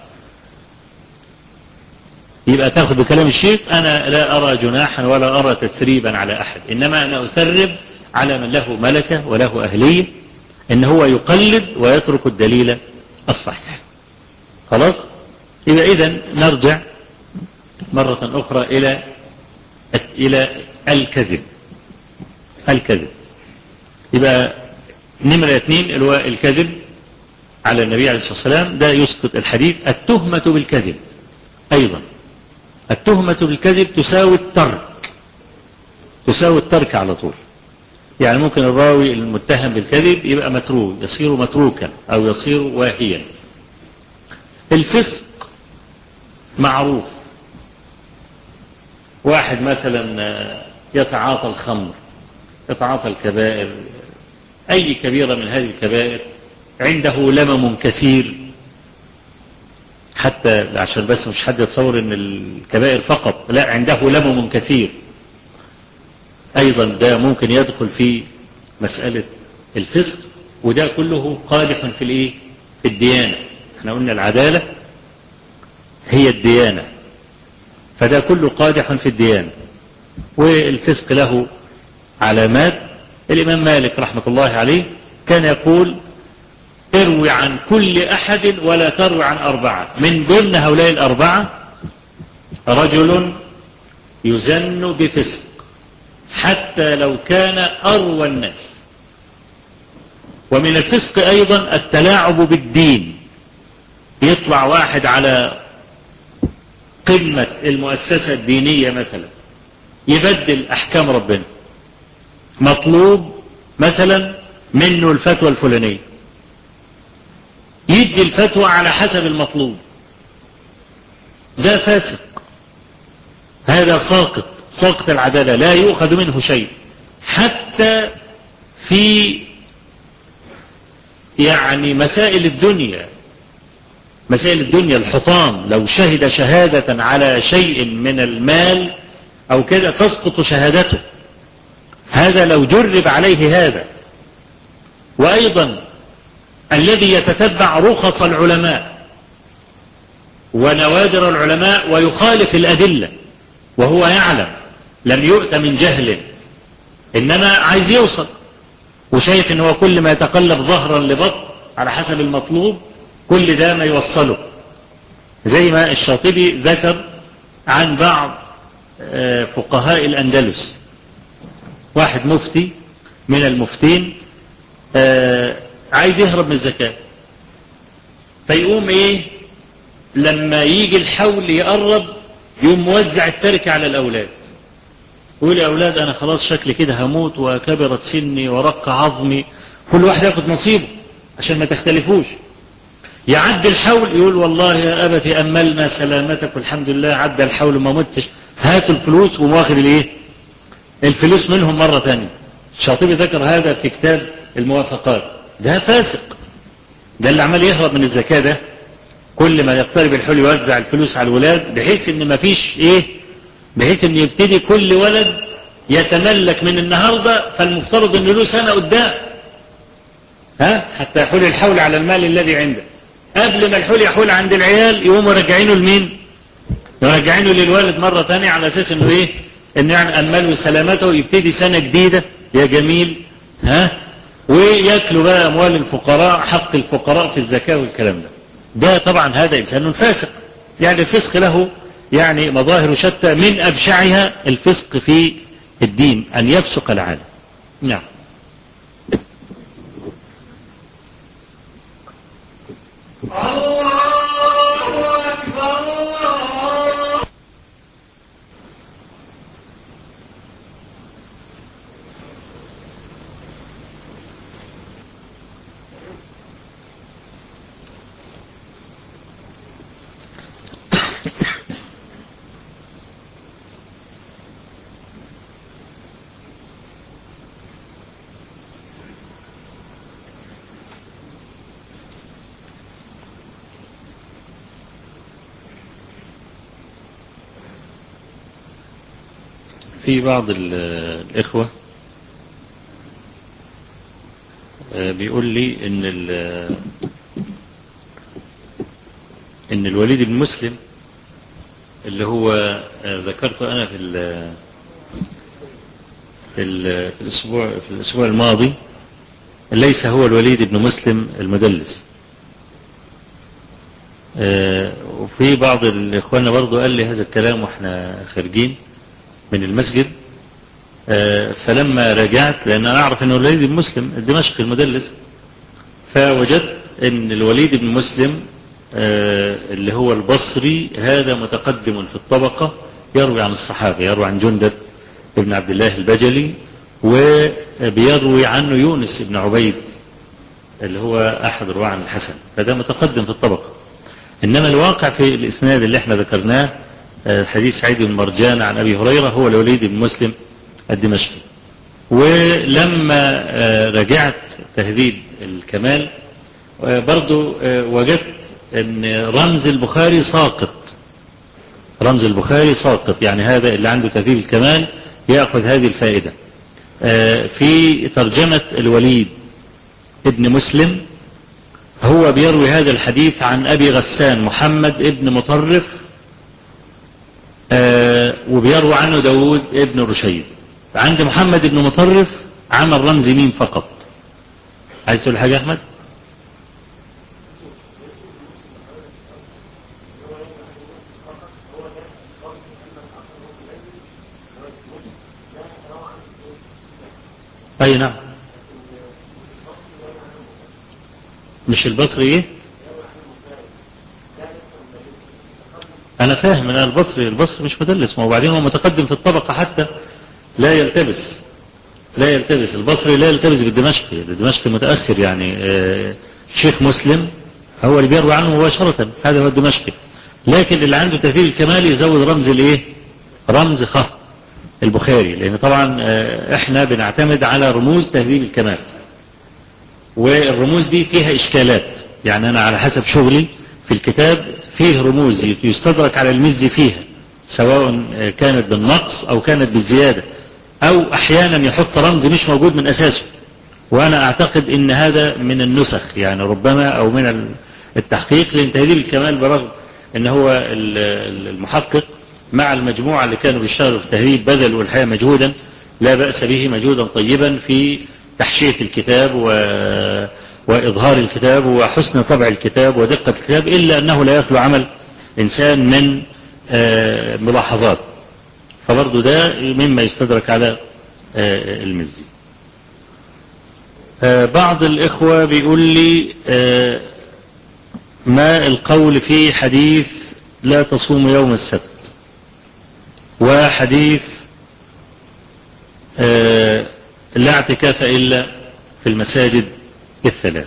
يبقى تاخذ بكلام الشيخ. انا لا ارى جناحا ولا ارى تثريبا على احد، انما انا اسرب على من له ملكة وله اهلية ان هو يقلد ويترك الدليل الصحيح. خلاص. يبقى اذن نرجع مرة اخرى الى الكذب. الكذب يبقى نمرة 2 اللي هو الكذب على النبي عليه الصلاة والسلام، ده يسقط الحديث. التهمة بالكذب ايضا، التهمة بالكذب تساوي الترك، تساوي الترك على طول. يعني ممكن الراوي المتهم بالكذب يبقى متروك، يصير متروكا او يصير واهيا. الفسق معروف، واحد مثلا يتعاطى الخمر، يتعاطى الكبائر، اي كبيرة من هذه الكبائر، عنده لمم كثير، حتى عشان بس مش حد يتصور ان الكبائر فقط، لا، عنده لمم كثير ايضا، ده ممكن يدخل في مسألة الفسق. وده كله قادح في الايه؟ في الديانة. احنا قلنا العدالة هي الديانة، فده كله قادح في الديانة. والفسق له علامات. الامام مالك رحمة الله عليه كان يقول: اروي عن كل احد ولا تروي عن 4. من ضمن هؤلاء 4 رجل يزن بفسق حتى لو كان اروى الناس. ومن الفسق ايضا التلاعب بالدين. يطلع واحد على قمة المؤسسة الدينية مثلا يبدل احكام ربنا، مطلوب مثلا منه الفتوى الفلانية، يدي الفتوى على حسب المطلوب. ده فاسق، هذا ساقط العدالة، لا يؤخذ منه شيء. حتى في يعني مسائل الدنيا، مسائل الدنيا الحطام، لو شهد شهادة على شيء من المال او كده تسقط شهادته، هذا لو جرب عليه هذا. وايضا الذي يتتبع رخص العلماء ونوادر العلماء ويخالف الأدلة وهو يعلم، لم يؤت من جهل، إنما عايز يوصل وشايف إن هو كل ما يتقلب ظهرا لبطن على حسب المطلوب كل ده ما يوصله. زي ما الشاطبي ذكر عن بعض فقهاء الأندلس، واحد مفتي من المفتين عايز يهرب من الزكاة، فيقوم ايه لما يجي الحول يقرب يقوم موزع التركة على الأولاد، يقول: يا أولاد أنا خلاص شكلي كده هموت وكبرت سني ورق عظمي، كل واحد ياخد نصيبه عشان ما تختلفوش. يعدي الحول يقول: والله يا أبتي أملنا سلامتك والحمد لله عدى الحول ما متش، هاتوا الفلوس، ومواخد الايه الفلوس منهم مرة تانية. الشاطبي ذكر هذا في كتاب الموافقات. ده فاسق، ده اللي عمال يهرب من الزكاة، ده كل ما يقترب الحول يوزع الفلوس على الولاد، بحيث ان ما فيش ايه، بحيث ان يبتدي كل ولد يتملك من النهاردة فالمفترض أنه له سنة قدام، حتى يحول الحول على المال الذي عنده. قبل ما الحول يحول عند العيال يقوموا راجعينه لمين؟ يرجعينه للوالد مرة ثانية على أساس أنه إيه؟ أنه يعني أماله وسلامته ويبتدي سنة جديدة يا جميل، ويأكلوا بقى أموال الفقراء، حق الفقراء في الزكاة والكلام ده طبعا هذا إنسان فاسق. يعني الفسق له يعني مظاهر شتى، من أبشعها الفسق في الدين، أن يفسق العالم. نعم. الله أكبر الله. في بعض الإخوة بيقول لي إن الوليد بن مسلم اللي هو ذكرته أنا في الأسبوع الماضي ليس هو الوليد بن مسلم المدلس. وفي بعض الإخوان برضو قال لي هذا الكلام وإحنا خارجين من المسجد. فلما رجعت، لأن أنا أعرف أن الوليد بن مسلم الدمشقي المدلس، فوجدت أن الوليد بن مسلم اللي هو البصري هذا متقدم في الطبقة، يروي عن الصحابة، يروي عن جندب بن عبد الله البجلي، وبيروي عنه يونس بن عبيد اللي هو أحد رواة عن الحسن، فده متقدم في الطبقة. إنما الواقع في الإسناد اللي احنا ذكرناه حديث سعيد بن مرجان عن أبي هريرة هو الوليد بن مسلم الدمشقي. ولما رجعت تهذيب الكمال برضو وجدت أن رمز البخاري ساقط، رمز البخاري ساقط، يعني هذا اللي عنده تهذيب الكمال يأخذ هذه الفائدة. في ترجمة الوليد ابن مسلم هو بيروي هذا الحديث عن أبي غسان محمد ابن مطرف، وبيروي عنه داود ابن رشيد. عند محمد ابن مطرف عمل رمز ميم فقط. عايز تقول حاجة يا أحمد؟ أي نعم. مش البصري إيه؟ أنا فاهم، أنا البصري مش مدلس، ما وبعدين هو متقدم في الطبقة حتى لا يلتبس البصري لا يلتبس بالدمشقي، الدمشقي متأخر يعني. شيخ مسلم هو اللي بيروي عنه مباشرة، هذا هو الدمشقي. لكن اللي عنده تهذيب الكمال يزود رمز الايه؟ رمز خ البخاري، لأن طبعا احنا بنعتمد على رموز تهذيب الكمال، والرموز دي فيها إشكالات. يعني أنا على حسب شغلي في الكتاب فيه رموز يستدرك على المزي فيها، سواء كانت بالنقص أو كانت بالزيادة، أو أحيانا يحط رمز مش موجود من أساسه. وأنا أعتقد أن هذا من النسخ يعني ربما، أو من التحقيق، لأن تهذيب الكمال برغم أن هو المحقق مع المجموعة اللي كانوا بيشتغلوا في التهذيب بذلوا الحقيقة مجهودا لا بأس به، مجهودا طيبا في تحشية الكتاب وإظهار الكتاب وحسن طبع الكتاب ودقة الكتاب، إلا أنه لا يخلو عمل إنسان من ملاحظات. فبرضو ده مما يستدرك على المزي. بعض الإخوة بيقول لي ما القول في حديث لا تصوم يوم السبت، وحديث لا اعتكاف إلا في المساجد الثلاث.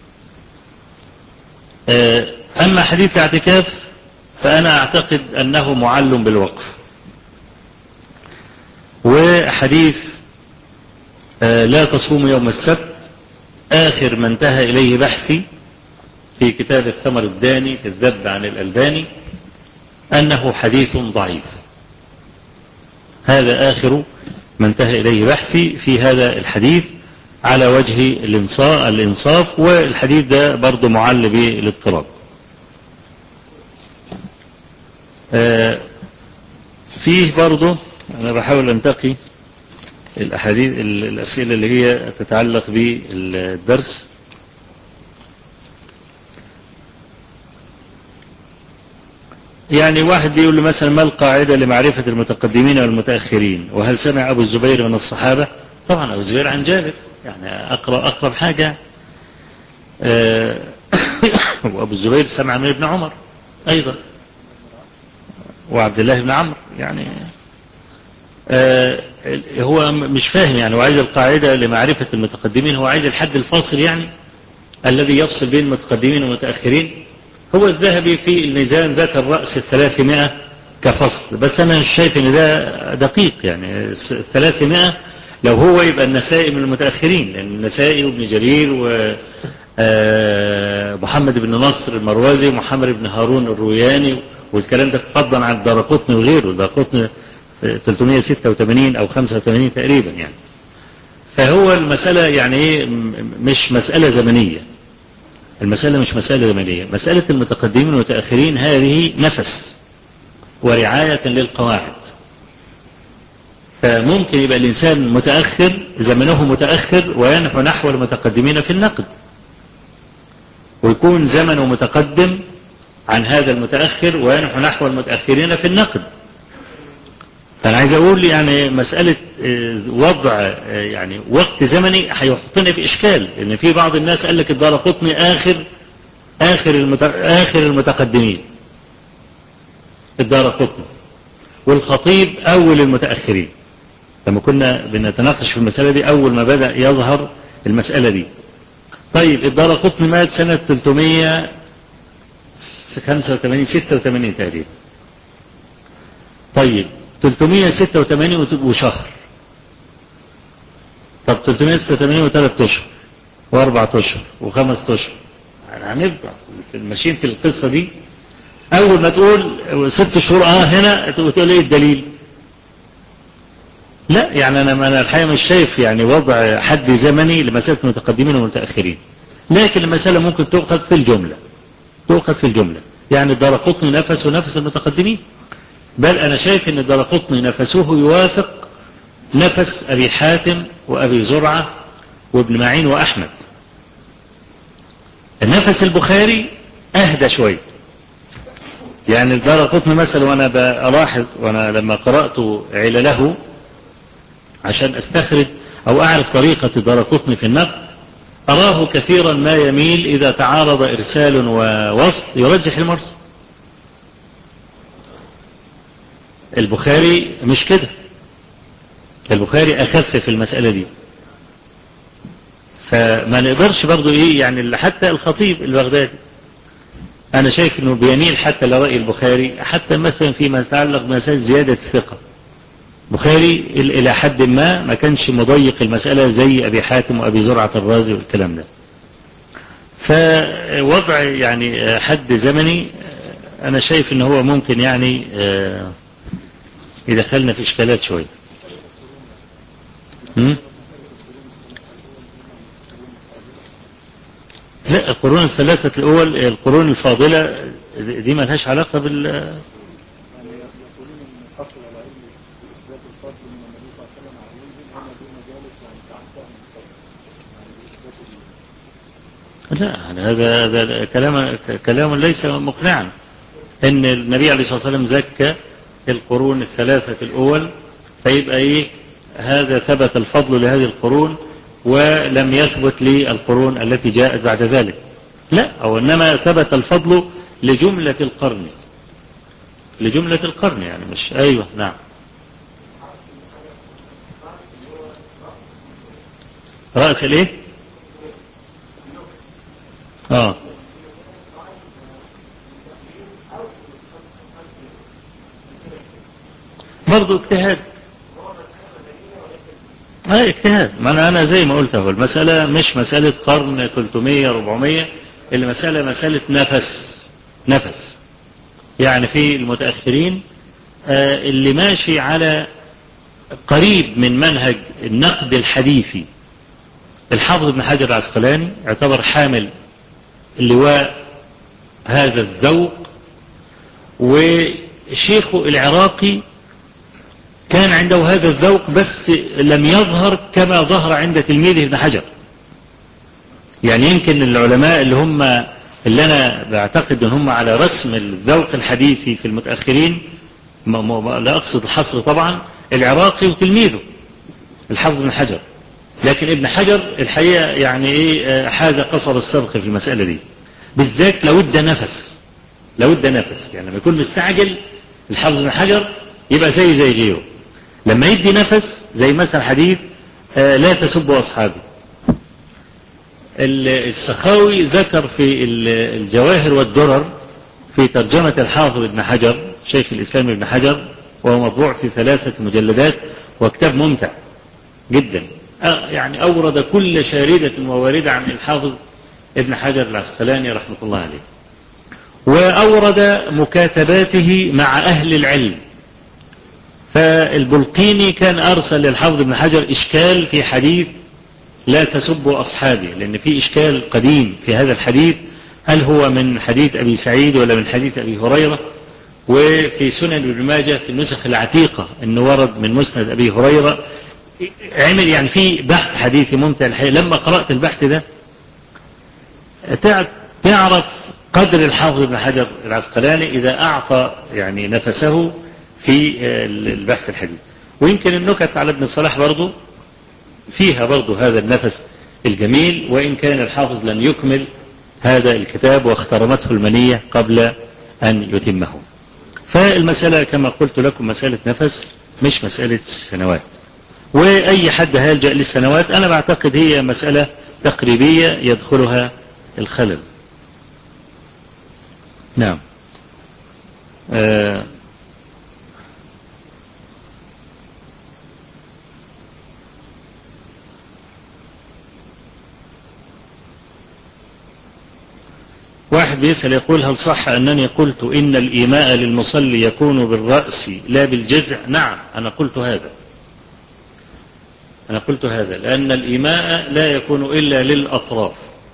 أما حديث الاعتكاف فأنا أعتقد أنه معلم بالوقف، وحديث لا تصوم يوم السبت آخر ما انتهى إليه بحثي في كتاب الثمر الداني في الذب عن الألباني أنه حديث ضعيف. هذا آخر ما انتهى إليه بحثي في هذا الحديث على وجه الإنصاف، والحديث ده برضو معل بالاضطراب. فيه برضو أنا بحاول أنتقي الأحاديث الأسئلة اللي هي تتعلق بالدرس. يعني واحد بيقول له مثلا ما القاعدة لمعرفة المتقدمين والمتأخرين، وهل سمع أبو الزبير من الصحابة؟ طبعا أبو الزبير عن جابر، يعني أقرب حاجة. وأبو الزبير سمع من ابن عمر أيضا، وعبد الله بن عمرو. يعني هو مش فاهم، يعني هو عايز القاعدة لمعرفة المتقدمين، هو عايز الحد الفاصل يعني الذي يفصل بين المتقدمين والمتأخرين. هو الذهبي في الميزان ذكر رأس 300 كفصل، بس أنا مش شايف إن ده دقيق. يعني 300 لو هو يبقى النسائي من المتأخرين، لأن النسائي وابن جرير ومحمد بن نصر المروزي ومحمد بن هارون الروياني والكلام ده، فضلا عن الدارقطني وغيره. الدارقطني 386 أو 85 تقريبا يعني. فهو المسألة يعني ايه، مش مسألة زمنية. المسألة مش مسألة زمنية، مسألة المتقدمين والمتأخرين هذه نفس ورعاية للقواعد. فممكن يبقى الإنسان متأخر، زمنه متأخر وينحو نحو المتقدمين في النقد، ويكون زمنه متقدم عن هذا المتأخر وينحو نحو المتأخرين في النقد. فأنا عايز أقول يعني مسألة وضع يعني وقت زمني هيحطنا في إشكال، لأن في بعض الناس قال لك الدارقطني آخر المتقدمين، الدارقطني، والخطيب أول المتأخرين. لما كنا بنتناقش في المسألة دي أول ما بدأ يظهر المسألة دي. طيب الدارقطني مات سنة 385 86 تقريبا. طيب 386 وشهر، طب 386 وثلاث اشهر واربع اشهر وخمس اشهر، يعني هنفضل ماشيين في القصة دي. اول ما تقول 6 شهور هنا تقول ايه الدليل؟ لا يعني انا الحقيقة مش شايف يعني وضع حد زمني لمسألة المتقدمين والمتأخرين، لكن المسألة ممكن تؤخذ في الجملة. يعني الدارقطني نفس ونفس المتقدمين، بل أنا شايف أن الدارقطني نفسه يوافق نفس أبي حاتم وأبي زرعة وابن معين وأحمد. النفس البخاري أهدى شوي. يعني الدارقطني مثلا، وأنا بلاحظ وأنا لما قرأت علله عشان أستخرج أو أعرف طريقة الدارقطني في النقد، أراه كثيرا ما يميل إذا تعارض إرسال ووصل يرجح المرسل. البخاري مش كده، البخاري أخف في المسألة دي. فما نقدرش برضو إيه يعني، حتى الخطيب البغدادي أنا شايف أنه بيميل حتى لرأي البخاري، حتى مثلا فيما يتعلق بمسألة زيادة الثقة. بخاري إلى حد ما كانش مضيق المسألة زي أبي حاتم وأبي زرعة الرازي والكلام ده. فوضع يعني حد زمني أنا شايف أنه هو ممكن يعني يدخلنا في إشكالات شوية. لا، القرون الثلاثة الأول القرون الفاضلة دي ما لهاش علاقة بال. لا هذا كلام ليس مقنعا. ان النبي عليه الصلاة والسلام زكى القرون الثلاثة الأول، فيبقى ايه هذا ثبت الفضل لهذه القرون ولم يثبت للقرون التي جاءت بعد ذلك. لا، أو إنما ثبت الفضل لجملة القرن يعني مش. أيوة نعم. رأس الايه؟ برضو اجتهاد. اجتهاد. ما أنا زي ما قلت، هو المسألة مش مسألة قرن 300 400، المسألة مسألة نفس. يعني في المتأخرين اللي ماشي على قريب من منهج النقد الحديثي. الحافظ ابن حجر العسقلاني يعتبر حامل اللواء هذا الذوق، وشيخه العراقي كان عنده هذا الذوق بس لم يظهر كما ظهر عند تلميذه ابن حجر. يعني يمكن العلماء اللي أنا بعتقد أن هم على رسم الذوق الحديثي في المتأخرين، لا أقصد الحصر طبعا، العراقي وتلميذه الحافظ ابن حجر. لكن ابن حجر الحقيقة يعني إيه حاز قصر السبق في المسألة دي بالذات. لو ادى نفس يعني لما يكون مستعجل الحافظ ابن حجر يبقى زي غيره. لما يدي نفس زي مثلا حديث لا تسبوا أصحابي. السخاوي ذكر في الجواهر والدرر في ترجمة الحافظ ابن حجر شيخ الإسلام ابن حجر، وهو مطبوع في 3 مجلدات وكتاب ممتع جدا، يعني أورد كل شاردة وواردة عن الحافظ ابن حجر العسقلاني رحمة الله عليه، وأورد مكاتباته مع أهل العلم. فالبلقيني كان أرسل للحافظ ابن حجر إشكال في حديث لا تسبوا أصحابي، لأن في إشكال قديم في هذا الحديث، هل هو من حديث أبي سعيد ولا من حديث أبي هريرة؟ وفي سنن ابن ماجه في النسخ العتيقة أنه ورد من مسند أبي هريرة. عمل يعني في بحث حديثي ممتع الحقيقة. لما قرأت البحث ده تعرف قدر الحافظ ابن حجر العسقلاني إذا أعطى يعني نفسه في البحث الحديث. ويمكن النكت على ابن صلاح برضو فيها برضو هذا النفس الجميل، وإن كان الحافظ لم يكمل هذا الكتاب واخترمته المنية قبل أن يتمه. فالمسألة كما قلت لكم مسألة نفس مش مسألة سنوات، وأي حد هيلجأ للسنوات أنا بعتقد هي مسألة تقريبية يدخلها الخلل. نعم. واحد بيسأل يقول هل صح أنني قلت إن الإيماء للمصلي يكون بالرأس لا بالجذع؟ نعم، أنا قلت هذا لأن الإيماء لا يكون إلا للأطراف.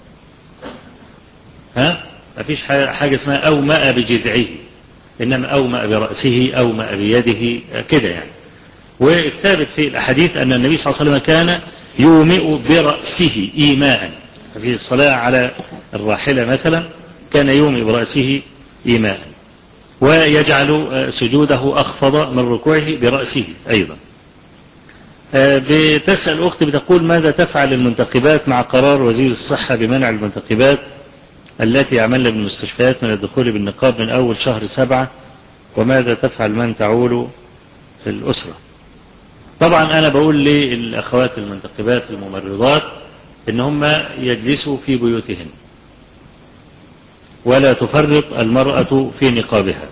ما فيش حاجة اسمها أومأ بجذعه، إنما أومأ برأسه أومأ بيده كده يعني. والثابت في الأحاديث أن النبي صلى الله عليه وسلم كان يومئ برأسه إيماء في الصلاة على الراحلة مثلا، كان يومئ برأسه إيماء، ويجعل سجوده أخفض من ركوعه برأسه أيضا. بتسأل أختي بتقول ماذا تفعل المنتقبات مع قرار وزير الصحة بمنع المنتقبات التي يعملن بالمستشفيات من الدخول بالنقاب من أول شهر 7، وماذا تفعل من تعول الأسرة؟ طبعا أنا بقول للأخوات المنتقبات الممرضات إن هم يجلسوا في بيوتهن ولا تفرط المرأة في نقابها.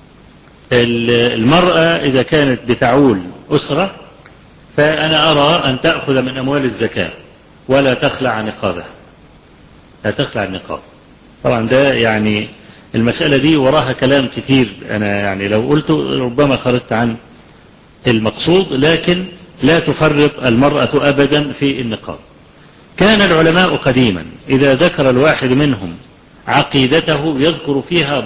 المرأة إذا كانت بتعول أسرة فأنا أرى أن تأخذ من أموال الزكاة ولا تخلع نقابها، لا تخلع النقاب. طبعا ده يعني المسألة دي وراها كلام كتير، أنا يعني لو قلت ربما خرجت عن المقصود، لكن لا تفرط المرأة أبدا في النقاب. كان العلماء قديما إذا ذكر الواحد منهم عقيدته يذكر فيها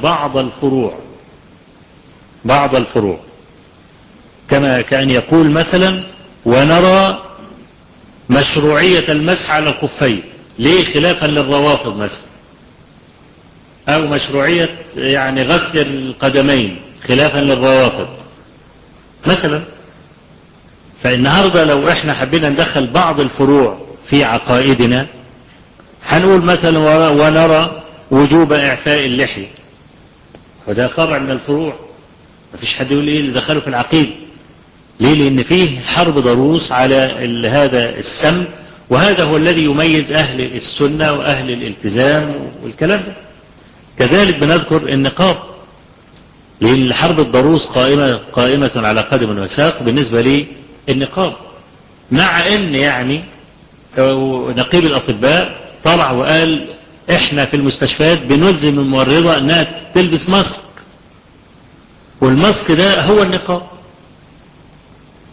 بعض الفروع كما كان يقول مثلا ونرى مشروعية المسح على الخفين، ليه؟ خلافا للروافض مثلا، أو مشروعية يعني غسل القدمين خلافا للروافض مثلا. فالنهاردة لو احنا حبينا ندخل بعض الفروع في عقائدنا هنقول مثلا ونرى وجوب إعفاء اللحية، وده فرع من الفروع، مفيش حد يقول ايه اللي دخله في العقيدة. ليه؟ لأن فيه حرب ضروس على هذا السم، وهذا هو الذي يميز أهل السنة وأهل الالتزام والكلام ده. كذلك بنذكر النقاب، لأن حرب الضروس قائمة على قدم وساق بالنسبة للنقاب، مع أن يعني نقيب الأطباء طلع وقال احنا في المستشفيات بنلزم الممرضة انها تلبس ماسك، والماسك ده هو النقاب.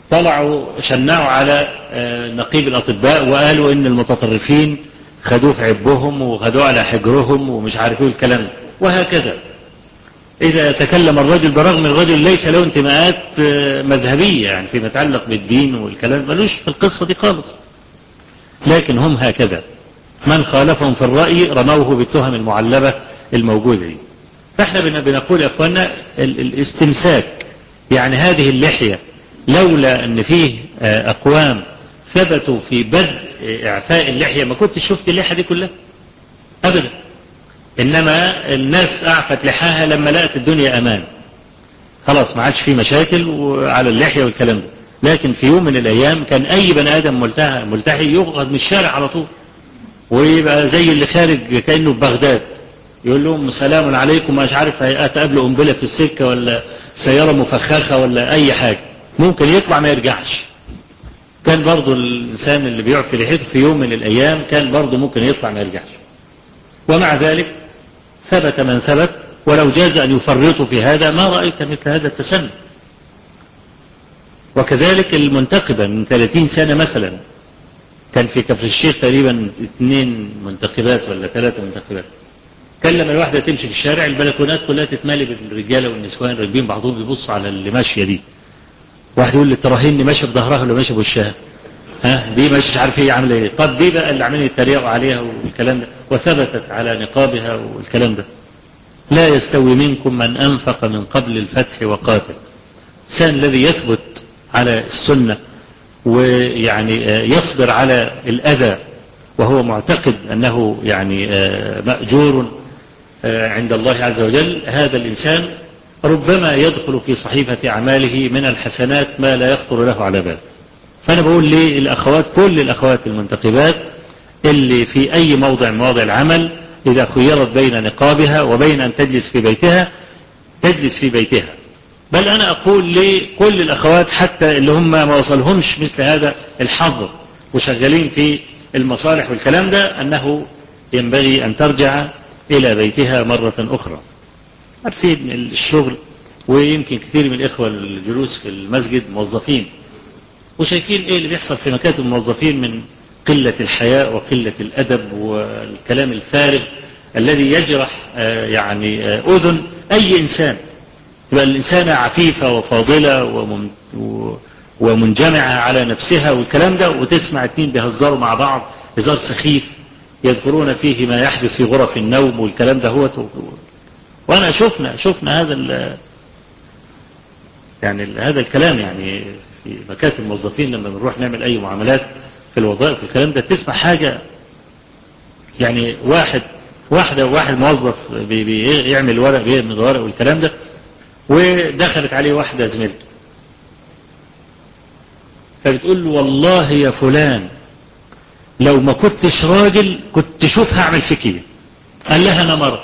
طلعوا شنعوا على نقيب الأطباء وقالوا إن المتطرفين خدوه في عبهم وخدوه على حجرهم ومش عارفين الكلام ده. وهكذا إذا تكلم الرجل برغم الرجل ليس له انتماءات مذهبية يعني فيما يتعلق بالدين والكلام ملوش في القصة دي خالص، لكن هم هكذا من خالفهم في الرأي رموه بالتهم المعلبة الموجودة دي. فاحنا بنقول يا اخوانا الاستمساك، يعني هذه اللحية لولا ان فيه اقوام ثبتوا في بدء اعفاء اللحية ما كنت شفت اللحية دي كلها ابدا، انما الناس اعفت لحاها لما لقت الدنيا امان، خلاص ما عادش فيه مشاكل وعلى اللحية والكلام ده. لكن في يوم من الايام كان اي بني ادم ملتحي يغض من الشارع على طول، ويبقى زي اللي خارج كأنه في بغداد يقول لهم سلام عليكم، مش عارف هتقابلوا قنبله في السكه ولا سياره مفخخه ولا اي حاجه، ممكن يطلع ما يرجعش. كان برضو الانسان اللي بيعفي لحيته في يوم من الايام كان برضو ممكن يطلع ما يرجعش، ومع ذلك ثبت من ثبت، ولو جاز ان يفرطوا في هذا ما رايت مثل هذا التسنن. وكذلك المنتخبه من 30 سنه مثلا كان في كفر الشيخ تقريبا 2 منتخبات ولا 3 منتخبات، كان لما الواحدة تمشي في الشارع البلكونات كلها تتمالي بالرجالة والنسوان راكبين بعضهم يبصوا على اللي ماشية دي. واحد يقول لي تراهني ماشي بظهرها ولا ماشي بوشها؟ دي ماشي مش عارف هي عامله ايه. طب دي بقى اللي عاملين يتريقوا عليها والكلام ده، وثبتت على نقابها والكلام ده. لا يستوي منكم من أنفق من قبل الفتح وقاتل. الإنسان الذي يثبت على السنة ويعني يصبر على الأذى وهو معتقد أنه يعني مأجور عند الله عز وجل، هذا الإنسان ربما يدخل في صحيفة أعماله من الحسنات ما لا يخطر له على بال. فأنا بقول للأخوات كل الأخوات المنتقبات اللي في أي موضع من مواضع العمل إذا خيرت بين نقابها وبين أن تجلس في بيتها تجلس في بيتها. بل أنا أقول لكل الأخوات حتى اللي هم ما وصلهمش مثل هذا الحظ وشغالين في المصالح والكلام ده أنه ينبغي أن ترجع إلى بيتها مرة أخرى. عارفين الشغل، ويمكن كثير من الإخوة الجلوس في المسجد موظفين وشايفين إيه اللي بيحصل في مكاتب الموظفين من قلة الحياء وقلة الأدب والكلام الفارغ الذي يجرح يعني أذن أي إنسان. يبقى الإنسانة عفيفة وفاضلة ومنجمعة على نفسها والكلام ده، وتسمع 2 بيهزروا مع بعض هزار سخيف يذكرون فيه ما يحدث في غرف النوم والكلام ده هو. وأنا شفنا هذا الكلام يعني في مكاتب الموظفين لما بنروح نعمل أي معاملات في الوظائف والكلام ده، تسمع حاجة يعني واحد موظف بيعمل ورق بيعمل ورق والكلام ده، ودخلت عليه واحدة زميلته فبتقول له والله يا فلان لو ما كنتش راجل كنت شوف هعمل فيك ايه. قال لها انا مرة.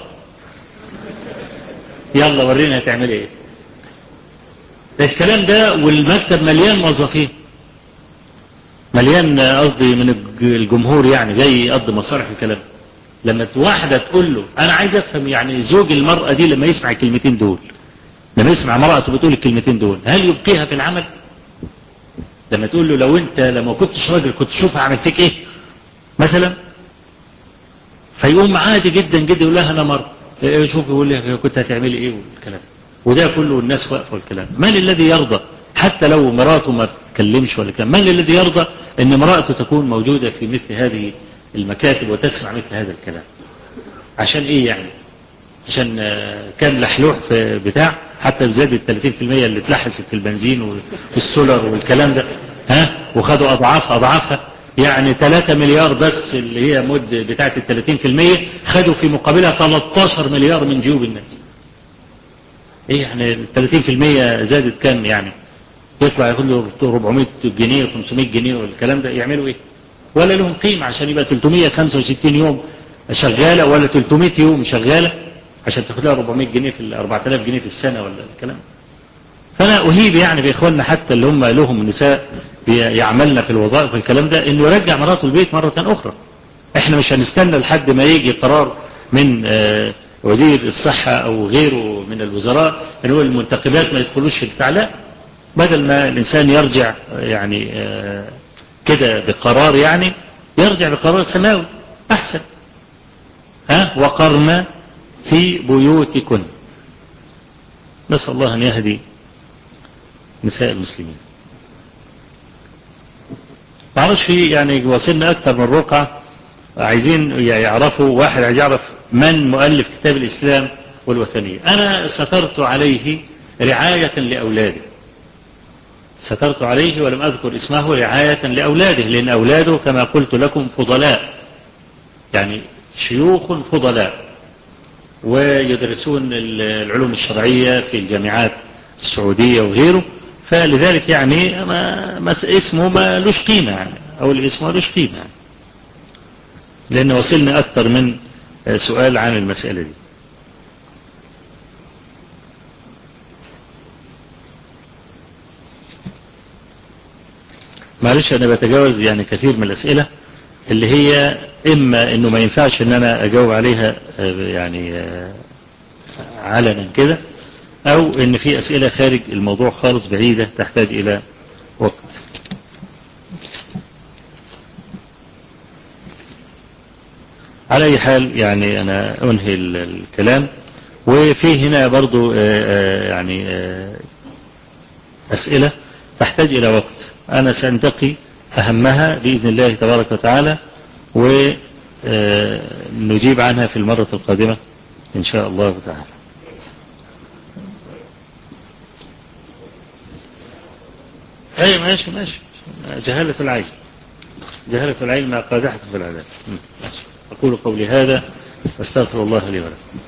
يلا ورينا هتعمل ايه. الكلام ده والمكتب مليان موظفين، مليان قصدي من الجمهور يعني جاي يقضي مصالح الكلام. لما واحدة تقول له انا عايز افهم يعني زوج المرأة دي لما يسمع الكلمتين دول، لما يسمع مرأته بتقول الكلمتين دول هل يبقيها في العمل؟ لما تقول له لو انت لما كنتش راجل كنت شوف هعمل فيك ايه مثلا، فيقوم عادي جدا جدا يقول لها انا مرة شوف يقول لي كنت هتعملي ايه والكلام. وده كله الناس واقفه والكلام. من الذي يرضى حتى لو مراته ما بتتكلمش ولا كلام، من الذي يرضى ان مراته تكون موجودة في مثل هذه المكاتب وتسمع مثل هذا الكلام؟ عشان ايه يعني؟ عشان كان لحلوح في بتاع حتى زادت 30% اللي اتلحست في البنزين والسولر والكلام ده وخدوا اضعافها يعني 3 مليار بس اللي هي مد بتاعت 30% خدوا في مقابلها 13 مليار من جيوب الناس. ايه يعني 30% زادت كام يعني؟ يطلع ياخد له 400 جنيه و500 جنيه والكلام ده يعملوا ايه؟ ولا لهم قيمة عشان يبقى 365 يوم شغالة ولا 300 يوم شغالة عشان تاخد لها 400 جنيه في 4000 جنيه في السنة ولا الكلام. فأنا أهيب يعني بإخواننا حتى اللي هم لهم نساء يعملنا في الوظائف والكلام ده إنه يرجع مراته البيت مرة أخرى. إحنا مش هنستنى لحد ما يجي قرار من وزير الصحة أو غيره من الوزراء إنه المنتخبات ما يدخلوش البتاع. لا، بدل ما الإنسان يرجع يعني كده بقرار، يعني يرجع بقرار سماوي أحسن. وقرن في بيوتكن. نسأل الله أن يهدي نساء المسلمين. معرفش في يعني وصلنا أكثر من رقعة عايزين يعرفوا. واحد عايز يعرف من مؤلف كتاب الإسلام والوثنية. أنا سترت عليه رعاية لأولاده، سترت عليه ولم أذكر اسمه رعاية لأولاده، لأن أولاده كما قلت لكم فضلاء، يعني شيوخ فضلاء، ويدرسون العلوم الشرعية في الجامعات السعودية وغيره. فلذلك يعني ما اسمه ما لوش قيمة، يعني أو الاسم ما لوش قيمة يعني، لأن وصلنا أكثر من سؤال عن المسألة دي. معلش أنا بتجاوز يعني كثير من الأسئلة اللي هي إما إنه ما ينفعش إن أنا أجاوب عليها يعني علنا كده، أو إن في أسئلة خارج الموضوع خالص بعيدة تحتاج إلى وقت. على أي حال يعني أنا أنهي الكلام. وفي هنا برضو يعني أسئلة تحتاج إلى وقت، أنا سأنتقي أهمها بإذن الله تبارك وتعالى، ونجيب عنها في المرة القادمة إن شاء الله تعالى. أي ماشي ماشي. جهالة العين، جهالة العلم قادحة في العذاب. أقول قولي هذا واستغفر الله لي ولكم.